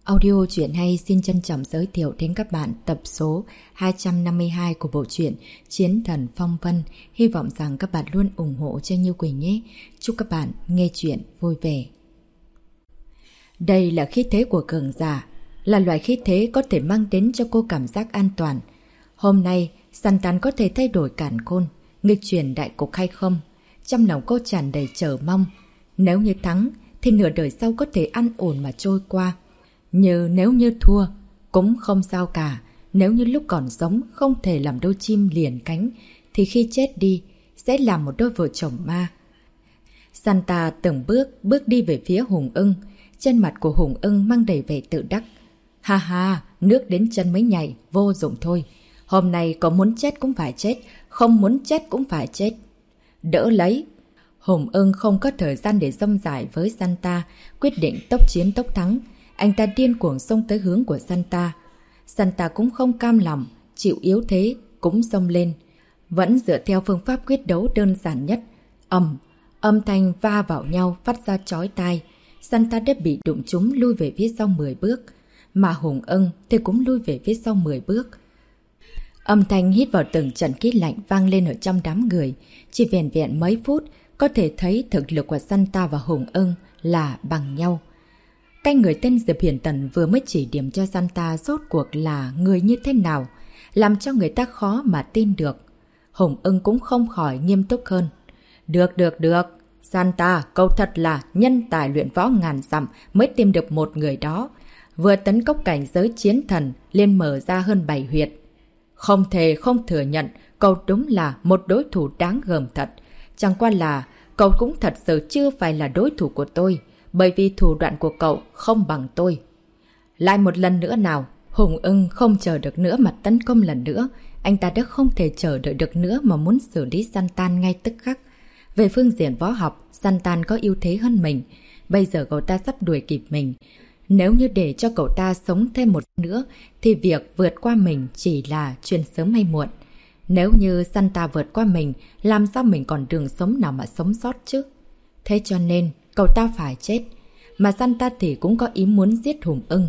Audio truyện hay xin trân trọng giới thiệu đến các bạn tập số 252 của bộ truyện Chiến Thần Phong Vân. Hy vọng rằng các bạn luôn ủng hộ cho Như Quỳnh nhé. Chúc các bạn nghe truyện vui vẻ. Đây là khí thế của cường giả, là loại khí thế có thể mang đến cho cô cảm giác an toàn. Hôm nay, Santan có thể thay đổi càn khôn, nghịch chuyển đại cục hay không? Trong lòng cô tràn đầy chờ mong. Nếu như thắng, thì nửa đời sau có thể an ổn mà trôi qua. Nếu như thua, cũng không sao cả. Nếu như lúc còn sống không thể làm đôi chim liền cánh, thì khi chết đi, sẽ làm một đôi vợ chồng ma. Santa từng bước đi về phía Hùng Ưng. Trên mặt của Hùng Ưng mang đầy vẻ tự đắc. Ha ha, nước đến chân mới nhảy, vô dụng thôi. Hôm nay có muốn chết cũng phải chết, không muốn chết cũng phải chết. Đỡ lấy. Hùng Ưng không có thời gian để dông dài với Santa, quyết định tốc chiến tốc thắng. Anh ta điên cuồng xông tới hướng của Santa. Santa cũng không cam lòng, chịu yếu thế, cũng xông lên. Vẫn dựa theo phương pháp quyết đấu đơn giản nhất. Âm thanh va vào nhau phát ra chói tai. Santa đã bị đụng trúng lui về phía sau 10 bước. Mà Hùng Ưng thì cũng lui về phía sau 10 bước. Âm thanh hít vào từng trận khí lạnh vang lên ở trong đám người. Chỉ vẹn vẹn mấy phút, có thể thấy thực lực của Santa và Hùng Ưng là bằng nhau. Cái người tên Diệp Hiển Tần vừa mới chỉ điểm cho Santa rốt cuộc là người như thế nào, làm cho người ta khó mà tin được. Hùng Ưng cũng không khỏi nghiêm túc hơn. Được. Santa, cậu thật là nhân tài luyện võ ngàn dặm mới tìm được một người đó. Vừa tấn công cảnh giới chiến thần, liền mở ra hơn 7 huyệt. Không thể không thừa nhận, cậu đúng là một đối thủ đáng gờm thật. Chẳng qua là, cậu cũng thật sự chưa phải là đối thủ của tôi, bởi vì thủ đoạn của cậu không bằng tôi. Lại một lần nữa nào. Hùng Ưng không chờ được nữa mà tấn công lần nữa. Anh ta đã không thể chờ đợi được nữa mà muốn xử lý Santan ngay tức khắc. Về phương diện võ học, Santan có ưu thế hơn mình. Bây giờ cậu ta sắp đuổi kịp mình. Nếu như để cho cậu ta sống thêm một nữa, thì việc vượt qua mình chỉ là chuyện sớm hay muộn. Nếu như Santa vượt qua mình, làm sao mình còn đường sống nào mà sống sót chứ? Thế cho nên, cậu ta phải chết. Mà Santa thì cũng có ý muốn giết Hùng Ưng.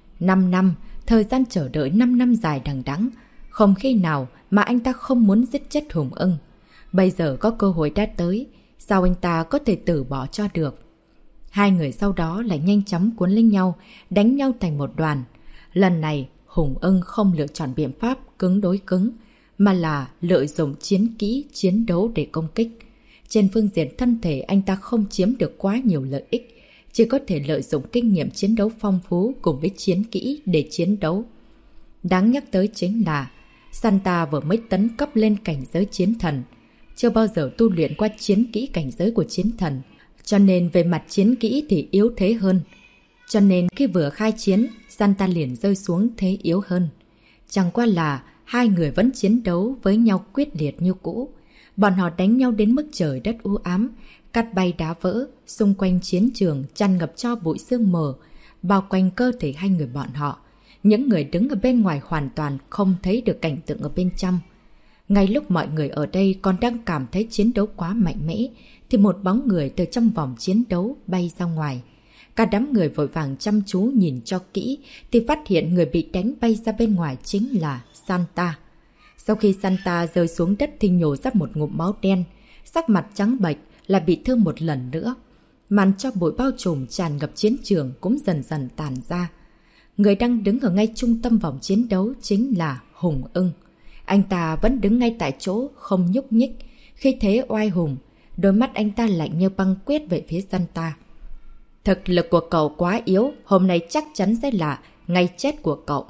5 năm, thời gian chờ đợi 5 năm dài đằng đẵng, không khi nào mà anh ta không muốn giết chết Hùng Ưng. Bây giờ có cơ hội đã tới, sao anh ta có thể từ bỏ cho được? Hai người sau đó lại nhanh chóng cuốn lên nhau, đánh nhau thành một đoàn. Lần này, Hùng Ưng không lựa chọn biện pháp cứng đối cứng, mà là lợi dụng chiến kỹ, chiến đấu để công kích. Trên phương diện thân thể anh ta không chiếm được quá nhiều lợi ích, chỉ có thể lợi dụng kinh nghiệm chiến đấu phong phú cùng với chiến kỹ để chiến đấu. Đáng nhắc tới chính là Santa vừa mới tấn cấp lên cảnh giới chiến thần, chưa bao giờ tu luyện qua chiến kỹ cảnh giới của chiến thần, cho nên về mặt chiến kỹ thì yếu thế hơn. Cho nên khi vừa khai chiến, Santa liền rơi xuống thế yếu hơn. Chẳng qua là hai người vẫn chiến đấu với nhau quyết liệt như cũ. Bọn họ đánh nhau đến mức trời đất u ám, cát bay đá vỡ, xung quanh chiến trường tràn ngập cho bụi sương mờ, bao quanh cơ thể hai người bọn họ. Những người đứng ở bên ngoài hoàn toàn không thấy được cảnh tượng ở bên trong. Ngay lúc mọi người ở đây còn đang cảm thấy chiến đấu quá mạnh mẽ, thì một bóng người từ trong vòng chiến đấu bay ra ngoài. Cả đám người vội vàng chăm chú nhìn cho kỹ, thì phát hiện người bị đánh bay ra bên ngoài chính là Santa. Sau khi Santa rơi xuống đất thì nhổ ra một ngụm máu đen, sắc mặt trắng bệch, là bị thương một lần nữa. Màn cho bụi bao trùm tràn ngập chiến trường cũng dần dần tàn ra. Người đang đứng ở ngay trung tâm vòng chiến đấu chính là Hùng Ưng. Anh ta vẫn đứng ngay tại chỗ, không nhúc nhích. Khi thế oai hùng, đôi mắt anh ta lạnh như băng quyết về phía Santa. Thực lực của cậu quá yếu, hôm nay chắc chắn sẽ là ngày chết của cậu.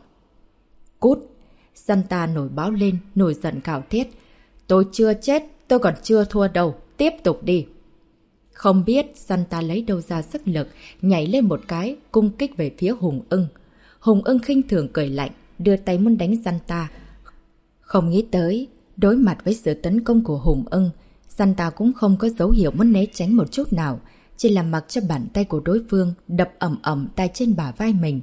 Cút! Santa nổi báo lên, nổi giận gào thét. Tôi chưa chết, tôi còn chưa thua đâu, tiếp tục đi. Không biết Santa lấy đâu ra sức lực, nhảy lên một cái, cung kích về phía Hùng Ưng. Hùng Ưng khinh thường cười lạnh, đưa tay muốn đánh Santa. Không nghĩ tới, đối mặt với sự tấn công của Hùng Ưng, Santa cũng không có dấu hiệu muốn né tránh một chút nào, chỉ là mặc cho bàn tay của đối phương đập ầm ầm tại trên bả vai mình.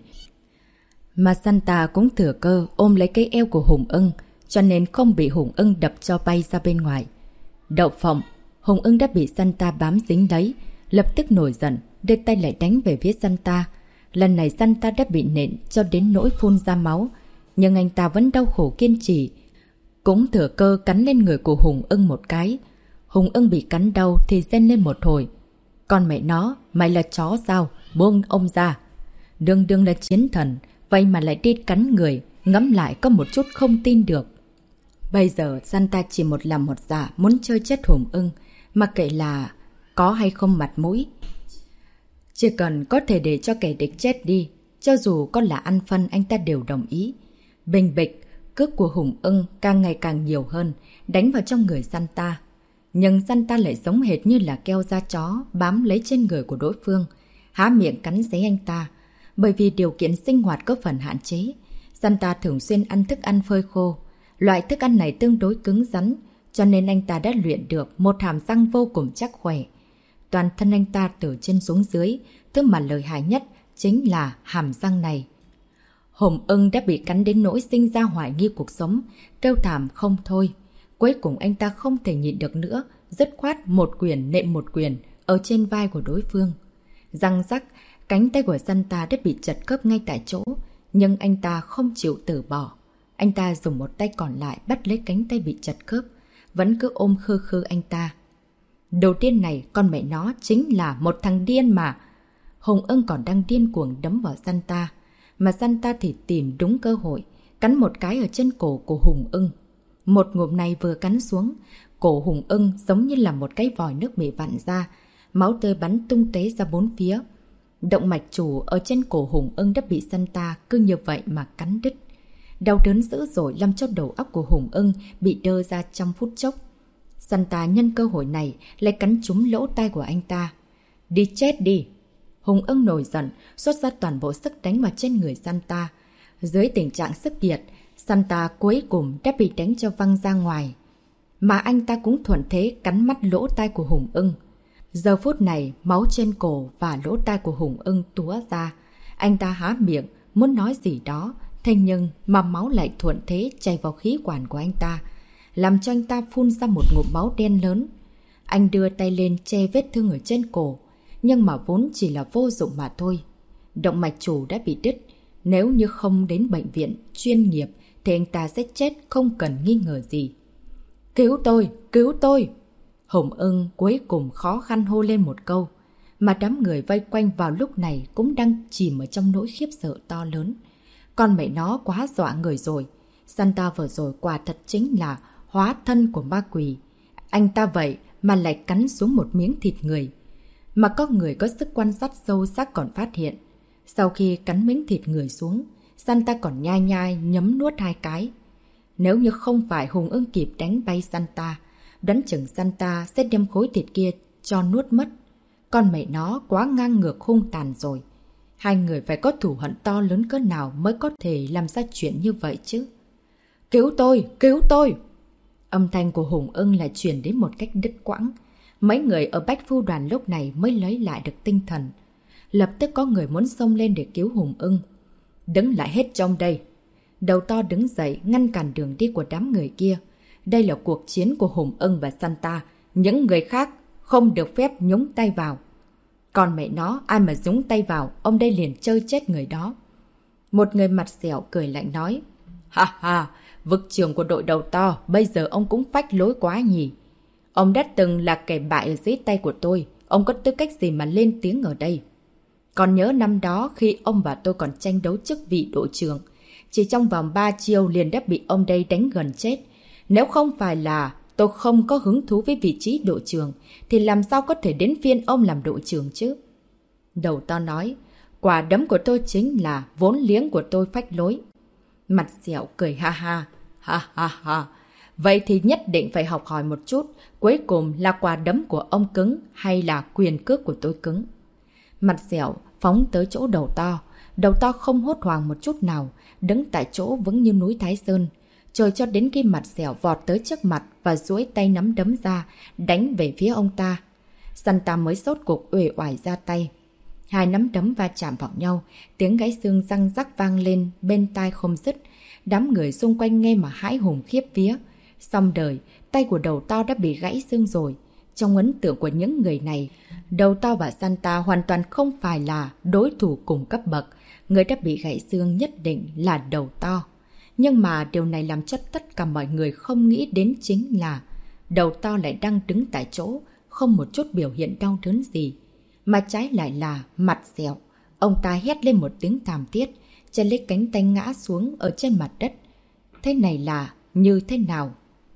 Mà Santa cũng thừa cơ ôm lấy cái eo của Hùng Ưng, cho nên không bị Hùng Ưng đập cho bay ra bên ngoài. Đậu phộng, Hùng Ưng đã bị Santa bám dính lấy, lập tức nổi giận, đưa tay lại đánh về phía Santa. Lần này Santa đã bị nện cho đến nỗi phun ra máu, nhưng anh ta vẫn đau khổ kiên trì. Cũng thừa cơ cắn lên người của Hùng Ưng một cái. Hùng Ưng bị cắn đau thì rên lên một hồi. Con mẹ nó, mày là chó sao? Buông ông ra. Đương đương là chiến thần, vậy mà lại đi cắn người, ngẫm lại có một chút không tin được. Bây giờ Santa chỉ một lòng một dạ muốn chơi chết Hùng Ưng, mặc kệ là có hay không mặt mũi. Chỉ cần có thể để cho kẻ địch chết đi, cho dù có là ăn phân anh ta đều đồng ý. Bình bịch, cước của Hùng Ưng càng ngày càng nhiều hơn, đánh vào trong người Santa. Nhưng Santa lại giống hệt như là keo da chó bám lấy trên người của đối phương, há miệng cắn xé anh ta. Bởi vì điều kiện sinh hoạt có phần hạn chế, Santa thường xuyên ăn thức ăn phơi khô. Loại thức ăn này tương đối cứng rắn, cho nên anh ta đã luyện được một hàm răng vô cùng chắc khỏe. Toàn thân anh ta từ trên xuống dưới, thứ mà lợi hại nhất chính là hàm răng này. Hùng Ưng đã bị cắn đến nỗi sinh ra hoài nghi cuộc sống, kêu thảm không thôi. Cuối cùng anh ta không thể nhịn được nữa, dứt khoát một quyền nện một quyền ở trên vai của đối phương. Răng rắc, cánh tay của Santa đã bị chật khớp ngay tại chỗ, nhưng anh ta không chịu từ bỏ. Anh ta dùng một tay còn lại bắt lấy cánh tay bị chật khớp, vẫn cứ ôm khư khư anh ta. Đầu tiên này, con mẹ nó chính là một thằng điên mà. Hùng Ưng còn đang điên cuồng đấm vào Santa, mà Santa thì tìm đúng cơ hội, cắn một cái ở trên cổ của Hùng Ưng. Một ngụm này vừa cắn xuống, cổ Hùng Ưng giống như là một cái vòi nước bị vặn ra, máu tươi bắn tung tóe ra bốn phía. Động mạch chủ ở trên cổ Hùng Ưng đã bị Santa cứ như vậy mà cắn đứt. Đau đớn dữ dội làm cho đầu óc của Hùng Ưng bị đơ ra trong phút chốc. Santa nhân cơ hội này lại cắn trúng lỗ tai của anh ta. Đi chết đi! Hùng Ưng nổi giận, xuất ra toàn bộ sức đánh vào trên người Santa. Dưới tình trạng sức kiệt, Santa cuối cùng đã bị đánh cho văng ra ngoài. Mà anh ta cũng thuận thế cắn mắt lỗ tai của Hùng Ưng. Giờ phút này, máu trên cổ và lỗ tai của Hùng Ưng túa ra. Anh ta há miệng, muốn nói gì đó, thế nhưng mà máu lại thuận thế chảy vào khí quản của anh ta, làm cho anh ta phun ra một ngụm máu đen lớn. Anh đưa tay lên che vết thương ở trên cổ, nhưng mà vốn chỉ là vô dụng mà thôi. Động mạch chủ đã bị đứt, nếu như không đến bệnh viện chuyên nghiệp thì anh ta sẽ chết không cần nghi ngờ gì. Cứu tôi! Cứu tôi! Hùng Ưng cuối cùng khó khăn hô lên một câu, mà đám người vây quanh vào lúc này cũng đang chìm ở trong nỗi khiếp sợ to lớn. Con mẹ nó quá dọa người rồi. Santa vừa rồi quả thật chính là hóa thân của ma quỷ. Anh ta vậy mà lại cắn xuống một miếng thịt người. Mà có người có sức quan sát sâu sắc còn phát hiện, sau khi cắn miếng thịt người xuống, Santa còn nhai nhai nhấm nuốt 2 cái. Nếu như không phải Hùng Ưng kịp đánh bay Santa, đoán chừng Santa sẽ đem khối thịt kia cho nuốt mất. Con mẹ nó quá ngang ngược hung tàn rồi. Hai người phải có thù hận to lớn cỡ nào mới có thể làm ra chuyện như vậy chứ. Cứu tôi! Cứu tôi! Âm thanh của Hùng Ưng lại truyền đến một cách đứt quãng. Mấy người ở Bách Phu Đoàn lúc này mới lấy lại được tinh thần. Lập tức có người muốn xông lên để cứu Hùng Ưng. Đứng lại hết trong đây! Đầu to đứng dậy ngăn cản đường đi của đám người kia. Đây là cuộc chiến của Hùng Ưng và Santa. Những người khác không được phép nhúng tay vào. Còn mẹ nó, ai mà nhúng tay vào, ông đây liền chơi chết người đó. Một người mặt dẻo cười lạnh nói. Ha ha, vực trưởng của đội đầu to, bây giờ ông cũng phách lối quá nhỉ. Ông đã từng là kẻ bại ở dưới tay của tôi, ông có tư cách gì mà lên tiếng ở đây? Còn nhớ năm đó khi ông và tôi còn tranh đấu chức vị đội trưởng, chỉ trong vòng 3 chiêu liền đã bị ông đây đánh gần chết. Nếu không phải là tôi không có hứng thú với vị trí đội trưởng, thì làm sao có thể đến phiên ông làm đội trưởng chứ? Đầu to nói, quả đấm của tôi chính là vốn liếng của tôi phách lối. Mặt dẻo cười ha ha, ha ha ha. Vậy thì nhất định phải học hỏi một chút, cuối cùng là quả đấm của ông cứng hay là quyền cước của tôi cứng? Mặt dẻo phóng tới chỗ đầu to không hốt hoảng một chút nào, đứng tại chỗ vững như núi Thái Sơn. Chờ cho đến khi mặt dẻo vọt tới trước mặt và duỗi tay nắm đấm ra, đánh về phía ông ta. Santa mới sốt cuộc uể oải ra tay. Hai nắm đấm va chạm vào nhau, tiếng gãy xương răng rắc vang lên bên tai không dứt. Đám người xung quanh nghe mà hãi hùng khiếp vía. Xong đời, tay của đầu to đã bị gãy xương rồi. Trong ấn tượng của những người này, Đầu To và Santa hoàn toàn không phải là đối thủ cùng cấp bậc. Người đã bị gãy xương nhất định là Đầu To. Nhưng mà điều này làm cho tất cả mọi người không nghĩ đến chính là Đầu To lại đang đứng tại chỗ, không một chút biểu hiện đau đớn gì. Mà trái lại là mặt dẹo. Ông ta hét lên một tiếng thảm thiết, chân lấy cánh tay ngã xuống ở trên mặt đất. Thế này là như thế nào?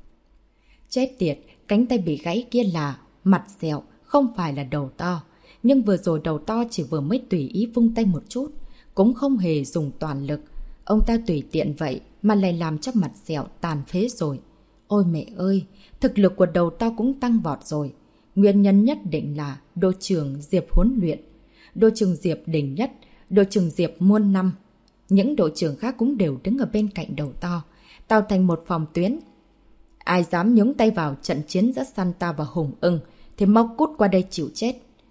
Chết tiệt, cánh tay bị gãy kia là mặt dẹo, không phải là Đầu To. Nhưng vừa rồi Đầu To chỉ vừa mới tùy ý vung tay một chút, cũng không hề dùng toàn lực. Ông ta tùy tiện vậy mà lại làm cho mặt dẹo tàn phế rồi. Ôi mẹ ơi, thực lực của Đầu To cũng tăng vọt rồi. Nguyên nhân nhất định là đội trưởng Diệp huấn luyện. Đội trưởng Diệp đỉnh nhất, đội trưởng Diệp muôn năm. Những đội trưởng khác cũng đều đứng ở bên cạnh Đầu To, tạo thành một phòng tuyến. Ai dám nhúng tay vào trận chiến giữa Santa và Hùng Ưng thì mau cút qua đây chịu chết.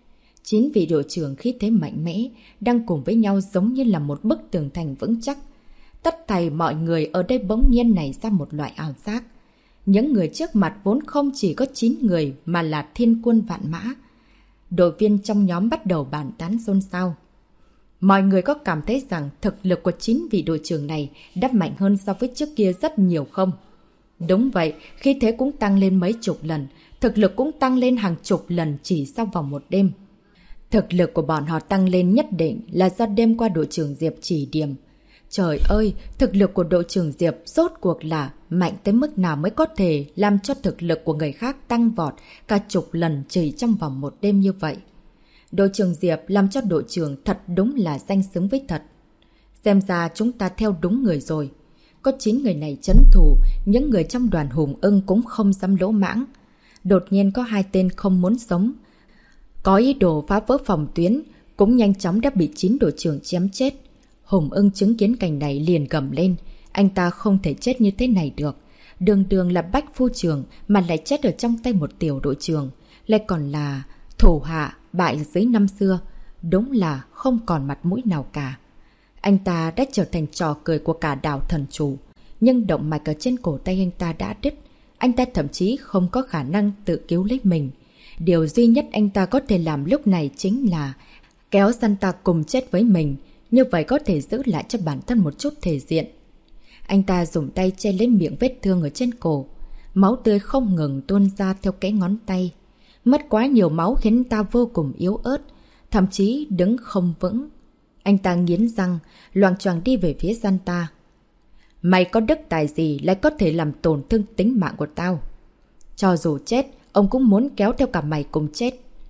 9 vị đội trưởng khí thế mạnh mẽ đang cùng với nhau giống như là một bức tường thành vững chắc. Tất thảy mọi người ở đây bỗng nhiên nảy ra một loại ảo giác. Những người trước mặt vốn không chỉ có 9 người mà là thiên quân vạn mã. Đội viên trong nhóm bắt đầu bàn tán xôn xao. Mọi người có cảm thấy rằng thực lực của 9 vị đội trưởng này đã mạnh hơn so với trước kia rất nhiều không? Đúng vậy, khí thế cũng tăng lên mấy chục lần, thực lực cũng tăng lên hàng chục lần chỉ sau vòng một đêm. Thực lực của bọn họ tăng lên nhất định là do đêm qua đội trưởng Diệp chỉ điểm. Trời ơi, thực lực của đội trưởng Diệp rốt cuộc là mạnh tới mức nào mới có thể làm cho thực lực của người khác tăng vọt cả chục lần chỉ trong vòng một đêm như vậy. Đội trưởng Diệp làm cho đội trưởng thật đúng là danh xứng với thật. Xem ra chúng ta theo đúng người rồi. Có 9 người này trấn thủ, những người trong đoàn Hùng Ưng cũng không dám lỗ mãng. Đột nhiên có 2 tên không muốn sống. Có ý đồ phá vỡ phòng tuyến, cũng nhanh chóng đã bị 9 đội trưởng chém chết. Hùng Ưng chứng kiến cảnh này liền gầm lên. Anh ta không thể chết như thế này được. Đường đường là bách phu trưởng mà lại chết ở trong tay một tiểu đội trưởng. Lại còn là thủ hạ bại dưới năm xưa. Đúng là không còn mặt mũi nào cả. Anh ta đã trở thành trò cười của cả đảo thần chủ. Nhưng động mạch ở trên cổ tay anh ta đã đứt. Anh ta thậm chí không có khả năng tự cứu lấy mình. Điều duy nhất anh ta có thể làm lúc này chính là kéo Santa cùng chết với mình. Như vậy có thể giữ lại cho bản thân một chút thể diện. Anh ta dùng tay che lấy miệng vết thương ở trên cổ. Máu tươi không ngừng tuôn ra theo cái ngón tay. Mất quá nhiều máu khiến ta vô cùng yếu ớt, thậm chí đứng không vững. Anh ta nghiến răng, loạng choạng đi về phía Santa. Mày có đức tài gì lại có thể làm tổn thương tính mạng của tao? Cho dù chết, ông cũng muốn kéo theo cả mày cùng chết.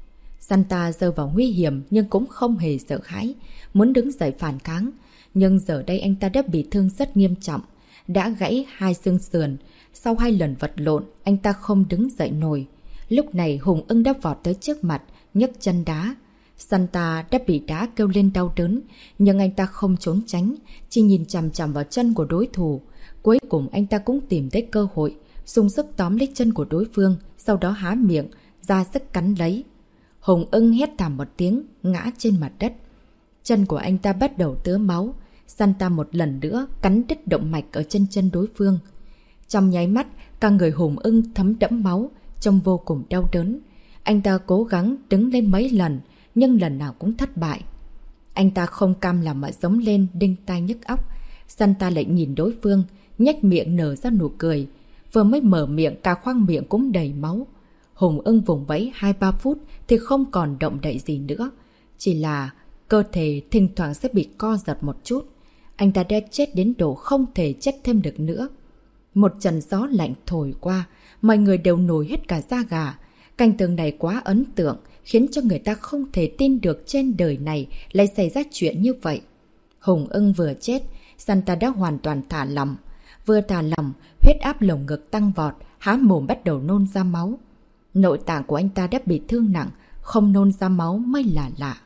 Santa rơi vào nguy hiểm nhưng cũng không hề sợ hãi, muốn đứng dậy phản kháng. Nhưng giờ đây anh ta đã bị thương rất nghiêm trọng, đã gãy 2 xương sườn. Sau 2 lần vật lộn, anh ta không đứng dậy nổi. Lúc này Hùng Ưng đã vọt tới trước mặt, nhấc chân đá. Santa đã bị đá kêu lên đau đớn, nhưng anh ta không trốn tránh, chỉ nhìn chằm chằm vào chân của đối thủ. Cuối cùng anh ta cũng tìm thấy cơ hội, dùng sức tóm lấy chân của đối phương, sau đó há miệng, ra sức cắn lấy. Hùng Ưng hét thảm một tiếng, ngã trên mặt đất. Chân của anh ta bắt đầu tứa máu. Santa một lần nữa cắn đứt động mạch ở chân chân đối phương. Trong nháy mắt, cả người Hùng Ưng thấm đẫm máu, trông vô cùng đau đớn. Anh ta cố gắng đứng lên mấy lần, nhưng lần nào cũng thất bại. Anh ta không cam lòng mà giống lên đinh tai nhức óc. Santa lại nhìn đối phương, nhếch miệng nở ra nụ cười. Vừa mới mở miệng, cả khoang miệng cũng đầy máu. Hùng Ưng vùng vẫy 2-3 phút thì không còn động đậy gì nữa. Chỉ là cơ thể thỉnh thoảng sẽ bị co giật một chút. Anh ta đã chết đến độ không thể chết thêm được nữa. Một trận gió lạnh thổi qua, mọi người đều nổi hết cả da gà. Cảnh tượng này quá ấn tượng, khiến cho người ta không thể tin được trên đời này lại xảy ra chuyện như vậy. Hùng Ưng vừa chết, Santa đã hoàn toàn thả lỏng. Vừa thả lỏng, huyết áp lồng ngực tăng vọt, há mồm bắt đầu nôn ra máu. Nội tạng của anh ta đã bị thương nặng, không nôn ra máu mới là lạ.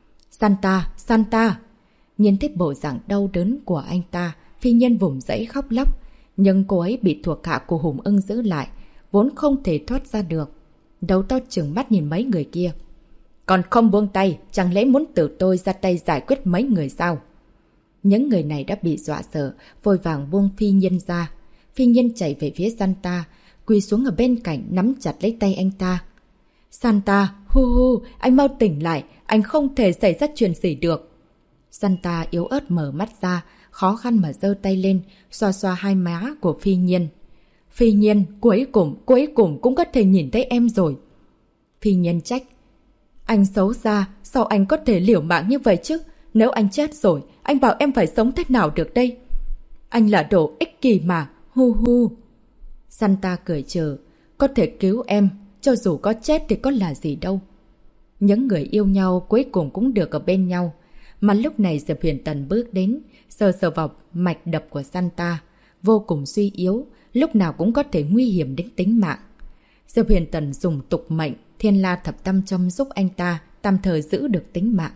Santa, Santa! Nhìn thấy bộ dạng đau đớn của anh ta, phi nhân vùng dãy khóc lóc. Nhưng cô ấy bị thuộc hạ của Hùng Ưng giữ lại, vốn không thể thoát ra được. Đầu to trừng mắt nhìn mấy người kia. Còn không buông tay, chẳng lẽ muốn tự tôi ra tay giải quyết mấy người sao? Những người này đã bị dọa sợ, vội vàng buông phi nhân ra. Phi nhân chạy về phía Santa, quỳ xuống ở bên cạnh nắm chặt lấy tay anh ta. Santa, hu hu, anh mau tỉnh lại, anh không thể xảy ra chuyện gì được. Santa yếu ớt mở mắt ra, khó khăn mà giơ tay lên, xoa xoa hai má của Phi Nhiên. Phi Nhiên, cuối cùng cũng có thể nhìn thấy em rồi. Phi Nhiên trách. Anh xấu xa, sao anh có thể liều mạng như vậy chứ? Nếu anh chết rồi, anh bảo em phải sống thế nào được đây? Anh là đồ ích kỷ mà, hu hu. Santa cười trừ, có thể cứu em, cho dù có chết thì có là gì đâu. Những người yêu nhau cuối cùng cũng được ở bên nhau. Mà lúc này Diệp Huyền Tần bước đến, sờ sờ vào mạch đập của Santa, vô cùng suy yếu, lúc nào cũng có thể nguy hiểm đến tính mạng. Diệp Huyền Tần dùng tục mệnh Thiên La Thập Tam Châm giúp anh ta tạm thời giữ được tính mạng.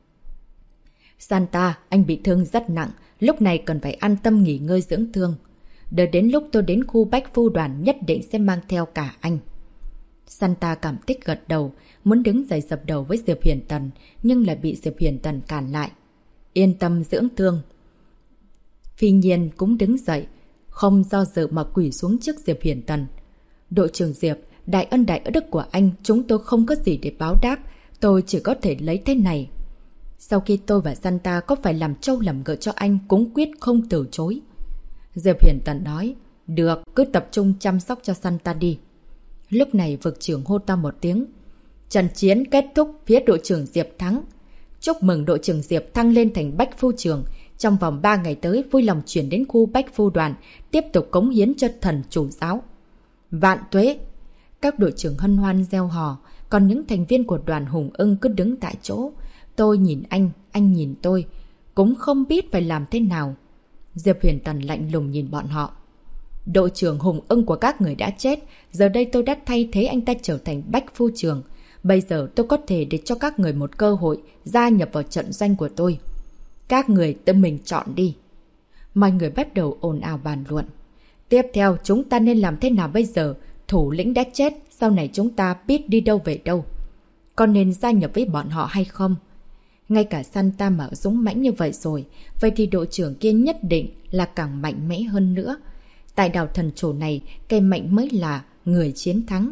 Santa, anh bị thương rất nặng, lúc này cần phải an tâm nghỉ ngơi dưỡng thương. Đợi đến lúc tôi đến khu Bách Phu Đoàn nhất định sẽ mang theo cả anh. Santa cảm kích gật đầu, muốn đứng dậy dập đầu với Diệp Huyền Tần, nhưng lại bị Diệp Huyền Tần cản lại. Yên tâm dưỡng thương. Phi Nhiên cũng đứng dậy, không do dự mà quỳ xuống trước Diệp Huyền Tần. Đội trưởng Diệp, đại ân đại đức của anh chúng tôi không có gì để báo đáp, tôi chỉ có thể lấy thế này. Sau khi tôi và Santa có phải làm trâu làm ngựa cho anh cũng quyết không từ chối. Diệp Huyền Tần nói, được, cứ tập trung chăm sóc cho Santa đi. Lúc này vực trưởng hô to một tiếng. Trận chiến kết thúc, phía đội trưởng Diệp thắng. Chúc mừng đội trưởng Diệp thăng lên thành Bách Phu Trưởng. Trong vòng 3 ngày tới vui lòng chuyển đến khu Bách Phu Đoàn, tiếp tục cống hiến cho thần chủ giáo. Vạn tuế! Các đội trưởng hân hoan reo hò, còn những thành viên của đoàn Hùng Ưng cứ đứng tại chỗ. Tôi nhìn anh nhìn tôi, cũng không biết phải làm thế nào. Diệp Huyền Tần lạnh lùng nhìn bọn họ. Đội trưởng Hùng Ưng của các người đã chết, giờ đây tôi đã thay thế anh ta trở thành Bách Phu Trưởng. Bây giờ tôi có thể để cho các người một cơ hội gia nhập vào trận doanh của tôi. Các người tự mình chọn đi. Mọi người bắt đầu ồn ào bàn luận. Tiếp theo chúng ta nên làm thế nào bây giờ? Thủ lĩnh đã chết, sau này chúng ta biết đi đâu về đâu. Còn nên gia nhập với bọn họ hay không? Ngay cả Santa mà dũng mãnh như vậy rồi, vậy thì đội trưởng kia nhất định là càng mạnh mẽ hơn nữa. Tại đảo thần trổ này, cây mạnh mới là người chiến thắng.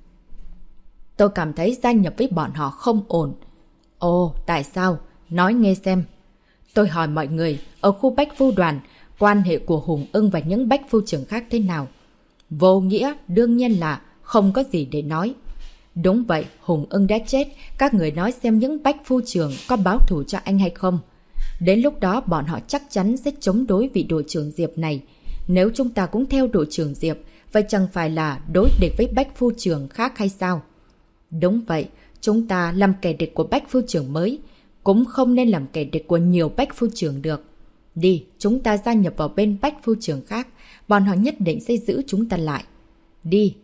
Tôi cảm thấy gia nhập với bọn họ không ổn. Ồ, tại sao? Nói nghe xem. Tôi hỏi mọi người, ở khu Bách Phu Đoàn, quan hệ của Hùng Ưng và những Bách Phu trưởng khác thế nào? Vô nghĩa, đương nhiên là không có gì để nói. Đúng vậy, Hùng Ưng đã chết, các người nói xem những Bách Phu trưởng có báo thù cho anh hay không? Đến lúc đó bọn họ chắc chắn sẽ chống đối vị đội trưởng Diệp này. Nếu chúng ta cũng theo đội trưởng Diệp, vậy chẳng phải là đối địch với Bách Phu trưởng khác hay sao? Đúng vậy, chúng ta làm kẻ địch của Bách Phu trưởng mới, cũng không nên làm kẻ địch của nhiều Bách Phu trưởng được. Đi, chúng ta gia nhập vào bên Bách Phu trưởng khác, bọn họ nhất định sẽ giữ chúng ta lại. Đi.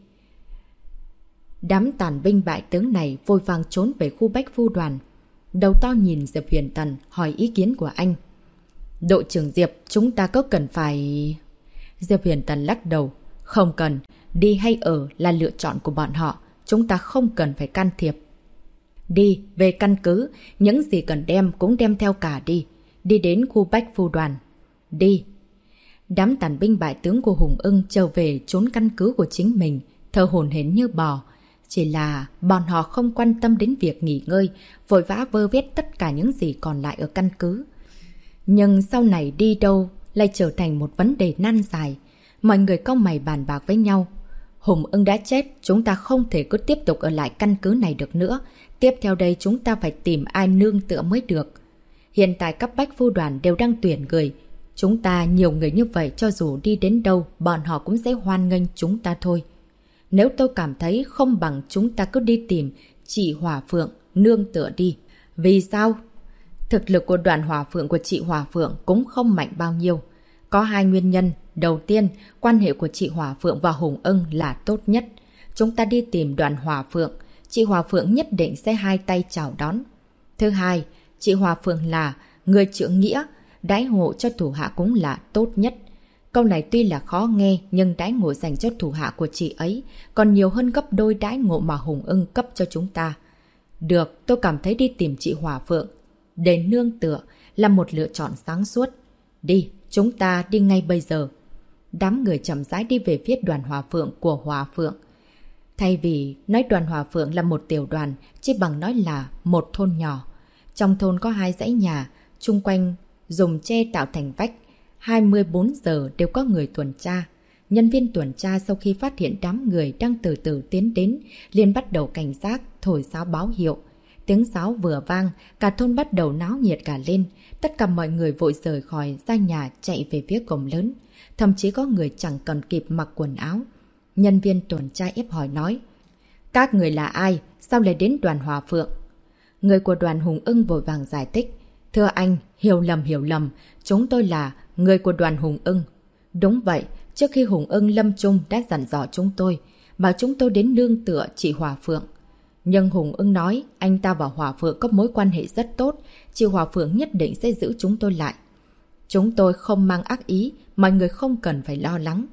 Đám tàn binh bại tướng này vội vàng trốn về khu Bách Phu Đoàn. Đầu to nhìn Diệp Huyền Tần hỏi ý kiến của anh. Đội trưởng Diệp, chúng ta có cần phải... Diệp Huyền Tần lắc đầu. Không cần, đi hay ở là lựa chọn của bọn họ, chúng ta không cần phải can thiệp. Đi, về căn cứ, những gì cần đem cũng đem theo cả đi. Đi đến khu Bách Phu Đoàn. Đi. Đám tàn binh bại tướng của Hùng Ưng trở về trốn căn cứ của chính mình, thở hổn hển như bò. Chỉ là bọn họ không quan tâm đến việc nghỉ ngơi, vội vã vơ vét tất cả những gì còn lại ở căn cứ. Nhưng sau này đi đâu lại trở thành một vấn đề nan giải. Mọi người cau mày bàn bạc với nhau. Hùng Ưng đã chết, chúng ta không thể cứ tiếp tục ở lại căn cứ này được nữa. Tiếp theo đây chúng ta phải tìm ai nương tựa mới được. Hiện tại các Bách Phu Đoàn đều đang tuyển người. Chúng ta nhiều người như vậy, cho dù đi đến đâu, bọn họ cũng sẽ hoan nghênh chúng ta thôi. Nếu tôi cảm thấy không bằng chúng ta cứ đi tìm chị Hỏa Phượng nương tựa đi. Vì sao? Thực lực của đoàn Hỏa Phượng của chị Hỏa Phượng cũng không mạnh bao nhiêu. Có hai nguyên nhân. Đầu tiên, quan hệ của chị Hỏa Phượng và Hùng Ưng là tốt nhất. Chúng ta đi tìm đoàn Hỏa Phượng, chị Hỏa Phượng nhất định sẽ hai tay chào đón. Thứ hai, chị Hỏa Phượng là người trượng nghĩa, đãi ngộ cho thủ hạ cũng là tốt nhất. Câu này tuy là khó nghe, nhưng đãi ngộ dành cho thủ hạ của chị ấy còn nhiều hơn gấp đôi đãi ngộ mà Hùng Ưng cấp cho chúng ta. Được, tôi cảm thấy đi tìm chị Hỏa Phượng để nương tựa là một lựa chọn sáng suốt. Đi, chúng ta đi ngay bây giờ. Đám người chậm rãi đi về phía đoàn Hỏa Phượng của Hỏa Phượng. Thay vì nói đoàn Hòa Phượng là một tiểu đoàn, chỉ bằng nói là một thôn nhỏ. Trong thôn có 2 dãy nhà, chung quanh dùng tre tạo thành vách. 24 giờ đều có người tuần tra. Nhân viên tuần tra sau khi phát hiện đám người đang từ từ tiến đến, liền bắt đầu cảnh giác, thổi sáo báo hiệu. Tiếng sáo vừa vang, cả thôn bắt đầu náo nhiệt cả lên. Tất cả mọi người vội rời khỏi ra nhà chạy về phía cổng lớn. Thậm chí có người chẳng còn kịp mặc quần áo. Nhân viên tuần tra ép hỏi nói: các người là ai? Sao lại đến đoàn Hòa Phượng? Người của đoàn Hùng Ưng vội vàng giải thích: thưa anh, hiểu lầm, chúng tôi là người của đoàn Hùng Ưng. Đúng vậy, trước khi Hùng Ưng lâm chung đã dặn dò chúng tôi, bảo chúng tôi đến nương tựa chị Hòa Phượng. Nhưng Hùng Ưng nói anh ta và Hòa Phượng có mối quan hệ rất tốt, chị Hòa Phượng nhất định sẽ giữ chúng tôi lại. Chúng tôi không mang ác ý, mọi người không cần phải lo lắng.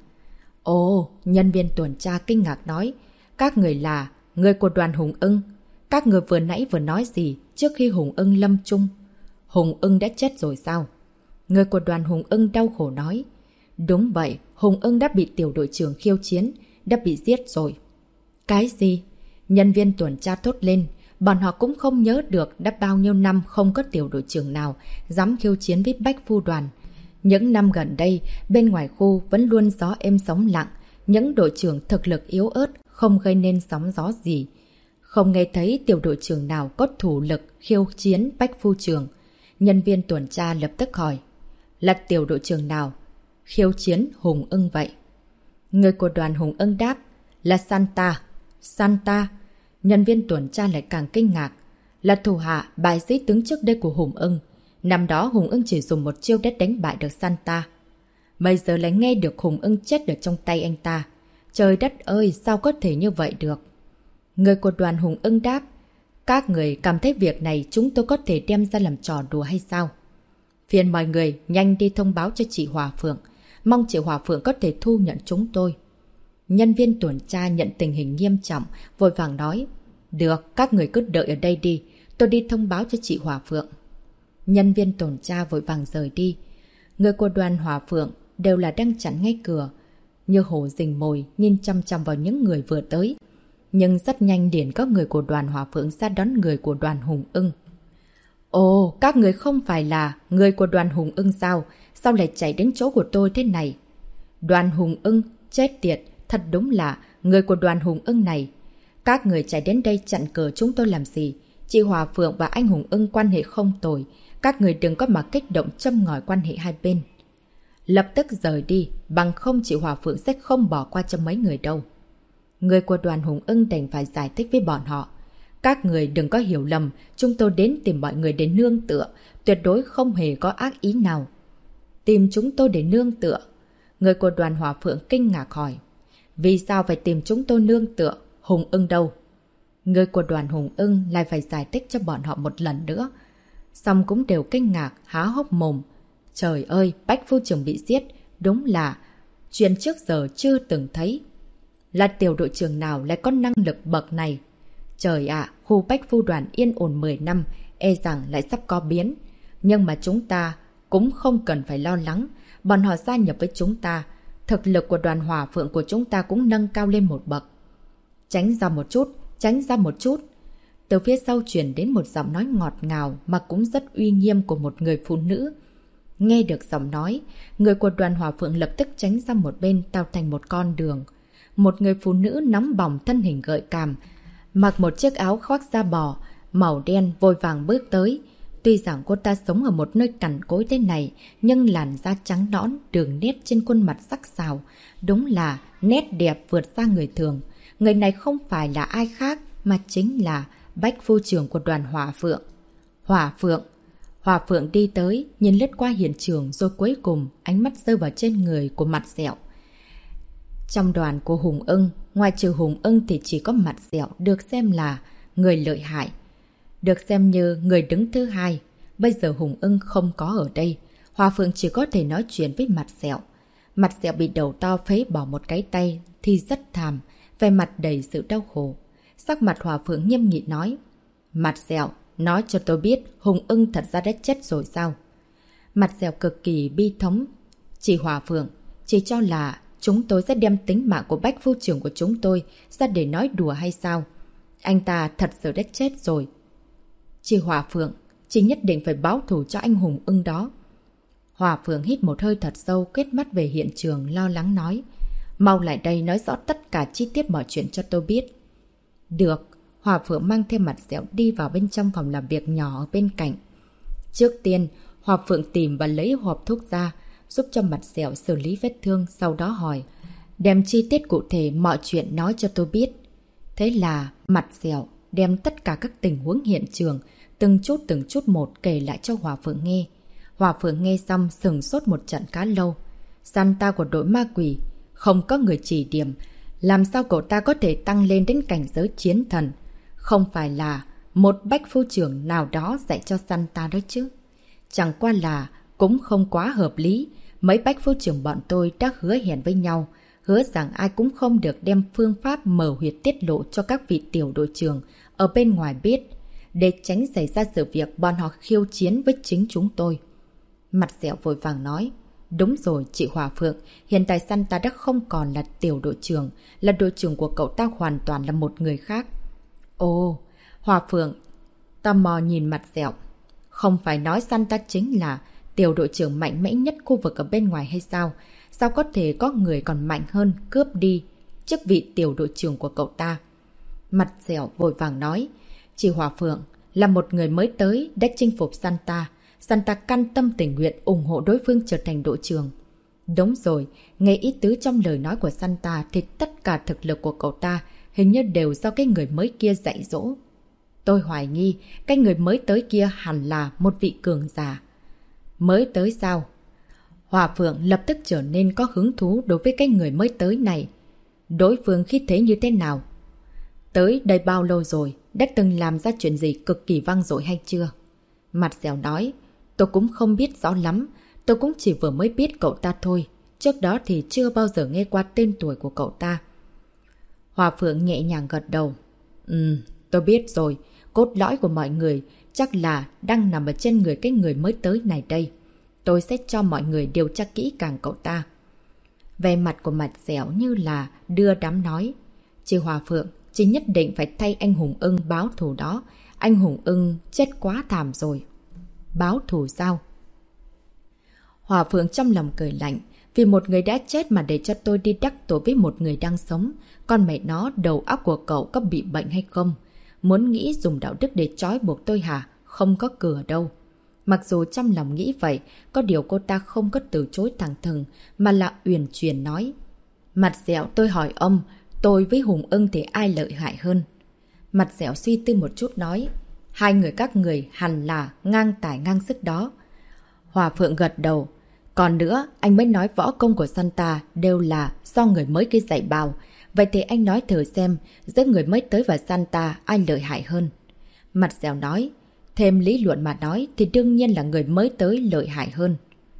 Ồ, nhân viên tuần tra kinh ngạc nói: các người là người của đoàn Hùng Ưng. Các người vừa nãy vừa nói gì trước khi Hùng Ưng lâm chung? Hùng Ưng đã chết rồi sao? Người của đoàn Hùng Ưng đau khổ nói: đúng vậy, Hùng Ưng đã bị tiểu đội trưởng khiêu chiến, đã bị giết rồi. Cái gì? Nhân viên tuần tra thốt lên. Bọn họ cũng không nhớ được đã bao nhiêu năm không có tiểu đội trưởng nào dám khiêu chiến với Bách Phu đoàn. Những năm gần đây, bên ngoài khu vẫn luôn gió êm sóng lặng. Những đội trưởng thực lực yếu ớt không gây nên sóng gió gì. Không nghe thấy tiểu đội trưởng nào có thủ lực khiêu chiến Bách Phu trưởng. Nhân viên tuần tra lập tức hỏi: là tiểu đội trưởng nào khiêu chiến Hùng Ưng vậy? Người của đoàn Hùng Ưng đáp: là Santa. Santa? Nhân viên tuần tra lại càng kinh ngạc. Là thủ hạ bài sĩ tướng trước đây của Hùng Ưng. Năm đó Hùng Ưng chỉ dùng một chiêu để đánh bại được Santa. Bây giờ lại nghe được Hùng Ưng chết được trong tay anh ta. Trời đất ơi, sao có thể như vậy được? Người của đoàn Hùng Ưng đáp: các người cảm thấy việc này chúng tôi có thể đem ra làm trò đùa hay sao? Phiền mọi người nhanh đi thông báo cho chị Hòa Phượng. Mong chị Hòa Phượng có thể thu nhận chúng tôi. Nhân viên tuần tra nhận tình hình nghiêm trọng, vội vàng nói: được, các người cứ đợi ở đây đi, tôi đi thông báo cho chị Hòa Phượng. Nhân viên tuần tra vội vàng rời đi. Người của đoàn Hòa Phượng đều là đang chắn ngay cửa, như hổ rình mồi nhìn chăm chăm vào những người vừa tới. Nhưng rất nhanh liền có người của đoàn Hòa Phượng ra đón người của đoàn Hùng Ưng. Ồ, các người không phải là người của đoàn Hùng Ưng sao? Sao lại chạy đến chỗ của tôi thế này? Đoàn Hùng Ưng, chết tiệt, thật đúng là người của đoàn Hùng Ưng này. Các người chạy đến đây chặn cửa chúng tôi làm gì? Chị Hòa Phượng và anh Hùng Ưng quan hệ không tồi. Các người đừng có mà kích động châm ngòi quan hệ hai bên. Lập tức rời đi, bằng không chị Hòa Phượng sẽ không bỏ qua cho mấy người đâu. Người của đoàn Hùng Ưng đành phải giải thích với bọn họ. Các người đừng có hiểu lầm, chúng tôi đến tìm mọi người để nương tựa, tuyệt đối không hề có ác ý nào. Tìm chúng tôi để nương tựa? Người của đoàn Hòa Phượng kinh ngạc hỏi. Vì sao phải tìm chúng tôi nương tựa? Hùng Ưng đâu? Người của đoàn Hùng Ưng lại phải giải thích cho bọn họ một lần nữa. Xong cũng đều kinh ngạc, há hốc mồm. Trời ơi, Bách Phu trưởng bị giết, đúng là chuyện trước giờ chưa từng thấy. Là tiểu đội trưởng nào lại có năng lực bậc này? Trời ạ, khu Bách Phu đoàn yên ổn 10 năm, e rằng lại sắp có biến. Nhưng mà chúng ta cũng không cần phải lo lắng. Bọn họ gia nhập với chúng ta, thực lực của đoàn Hòa Phượng của chúng ta cũng nâng cao lên một bậc. Tránh ra một chút, tránh ra một chút. Từ phía sau truyền đến một giọng nói ngọt ngào mà cũng rất uy nghiêm của một người phụ nữ. Nghe được giọng nói, người của đoàn Hòa Phượng lập tức tránh ra một bên tạo thành một con đường. Một người phụ nữ nóng bỏng thân hình gợi cảm, mặc một chiếc áo khoác da bò, màu đen vội vàng bước tới. Tuy rằng cô ta sống ở một nơi cằn cỗi thế này, nhưng làn da trắng nõn, đường nét trên khuôn mặt sắc sảo, đúng là nét đẹp vượt xa người thường. Người này không phải là ai khác mà chính là Bách Phu trưởng của đoàn Hòa Phượng. Hòa Phượng. Hòa Phượng đi tới, nhìn lướt qua hiện trường rồi cuối cùng ánh mắt rơi vào trên người của Mặt Sẹo. Trong đoàn của Hùng Ưng, ngoài trừ Hùng Ưng thì chỉ có Mặt Sẹo được xem là người lợi hại, được xem như người đứng thứ hai. Bây giờ Hùng Ưng không có ở đây, Hòa Phượng chỉ có thể nói chuyện với Mặt Sẹo. Mặt Sẹo bị đầu to phế bỏ một cái tay thì rất thảm, vẻ mặt đầy sự đau khổ. Sắc mặt Hòa Phượng nghiêm nghị nói: Mặt Sẹo, nói cho tôi biết Hùng Ưng thật ra đã chết rồi sao? Mặt Sẹo cực kỳ bi thống. Chị Hòa Phượng, chỉ cho là chúng tôi sẽ đem tính mạng của Bách Phu Trưởng của chúng tôi ra để nói đùa hay sao? Anh ta thật sự đã chết rồi. Chị Hòa Phượng, chị nhất định phải báo thù cho anh Hùng Ưng đó. Hòa Phượng hít một hơi thật sâu, quét mắt về hiện trường, lo lắng nói. Mau lại đây nói rõ tất cả chi tiết mọi chuyện cho tôi biết. Được. Hòa Phượng mang theo mặt dẻo đi vào bên trong phòng làm việc nhỏ ở bên cạnh. Trước tiên, Hòa Phượng tìm và lấy hộp thuốc ra, giúp cho mặt dẻo xử lý vết thương, sau đó hỏi. Đem chi tiết cụ thể mọi chuyện nói cho tôi biết. Thế là mặt dẻo đem tất cả các tình huống hiện trường, từng chút một kể lại cho Hòa Phượng nghe. Hòa Phượng nghe xong sửng sốt một trận khá lâu. Santa của đội ma quỷ, không có người chỉ điểm. Làm sao cậu ta có thể tăng lên đến cảnh giới chiến thần? Không phải là một Bách Phu Trưởng nào đó dạy cho Santa đó chứ. Chẳng qua là cũng không quá hợp lý. Mấy Bách Phu Trưởng bọn tôi đã hứa hẹn với nhau, hứa rằng ai cũng không được đem phương pháp mở huyệt tiết lộ cho các vị tiểu đội trưởng ở bên ngoài biết, để tránh xảy ra sự việc bọn họ khiêu chiến với chính chúng tôi. Mặt dẻo vội vàng nói. Đúng rồi chị Hòa Phượng, hiện tại Santa đã không còn là tiểu đội trưởng, là đội trưởng của cậu ta hoàn toàn là một người khác. Ồ, Hòa Phượng tò mò nhìn mặt dẻo. Không phải nói Santa chính là tiểu đội trưởng mạnh mẽ nhất khu vực ở bên ngoài hay sao? Sao có thể có người còn mạnh hơn cướp đi chức vị tiểu đội trưởng của cậu ta? Mặt dẻo vội vàng nói. Chị Hòa Phượng là một người mới tới đã chinh phục Santa. Santa căn tâm tình nguyện ủng hộ đối phương trở thành đội trưởng. Đúng rồi, nghe ý tứ trong lời nói của Santa thì tất cả thực lực của cậu ta hình như đều do cái người mới kia dạy dỗ. Tôi hoài nghi cái người mới tới kia hẳn là một vị cường giả. Mới tới sao? Hòa Phượng lập tức trở nên có hứng thú đối với cái người mới tới này. Đối phương khí thế như thế nào? Tới đây bao lâu rồi? Đã từng làm ra chuyện gì cực kỳ vang dội hay chưa? Mặt dẻo nói. Tôi cũng không biết rõ lắm. Tôi cũng chỉ vừa mới biết cậu ta thôi. Trước đó thì chưa bao giờ nghe qua tên tuổi của cậu ta. Hòa Phượng nhẹ nhàng gật đầu. Tôi biết rồi. Cốt lõi của mọi người chắc là đang nằm ở trên người cái người mới tới này đây. Tôi sẽ cho mọi người điều tra kỹ càng cậu ta. Vẻ mặt của mặt dẻo như là đưa đám nói. Chị Hòa Phượng, chị nhất định phải thay anh Hùng Ưng báo thù đó. Anh Hùng Ưng chết quá thảm rồi. Báo thù sao? Hòa Phượng trong lòng cười lạnh. Vì một người đã chết mà để cho tôi đi đắc tội với một người đang sống. Con mẹ nó, đầu óc của cậu có bị bệnh hay không? Muốn nghĩ dùng đạo đức để trói buộc tôi hả? Không có cửa đâu. Mặc dù trong lòng nghĩ vậy, có điều cô ta không có từ chối thẳng thừng, mà là uyển chuyển nói. Mặt dẻo, tôi hỏi ông, tôi với Hùng Ưng thì ai lợi hại hơn? Mặt dẻo suy tư một chút nói. Hai người các người hẳn là ngang tài ngang sức đó. Hòa Phượng gật đầu. Còn nữa, anh mới nói võ công của Santa đều là do người mới kia dạy bảo. Vậy thì anh nói thử xem, giữa người mới tới và Santa ai lợi hại hơn? Mặt dẻo nói. Thêm lý luận mà nói thì đương nhiên là người mới tới lợi hại hơn.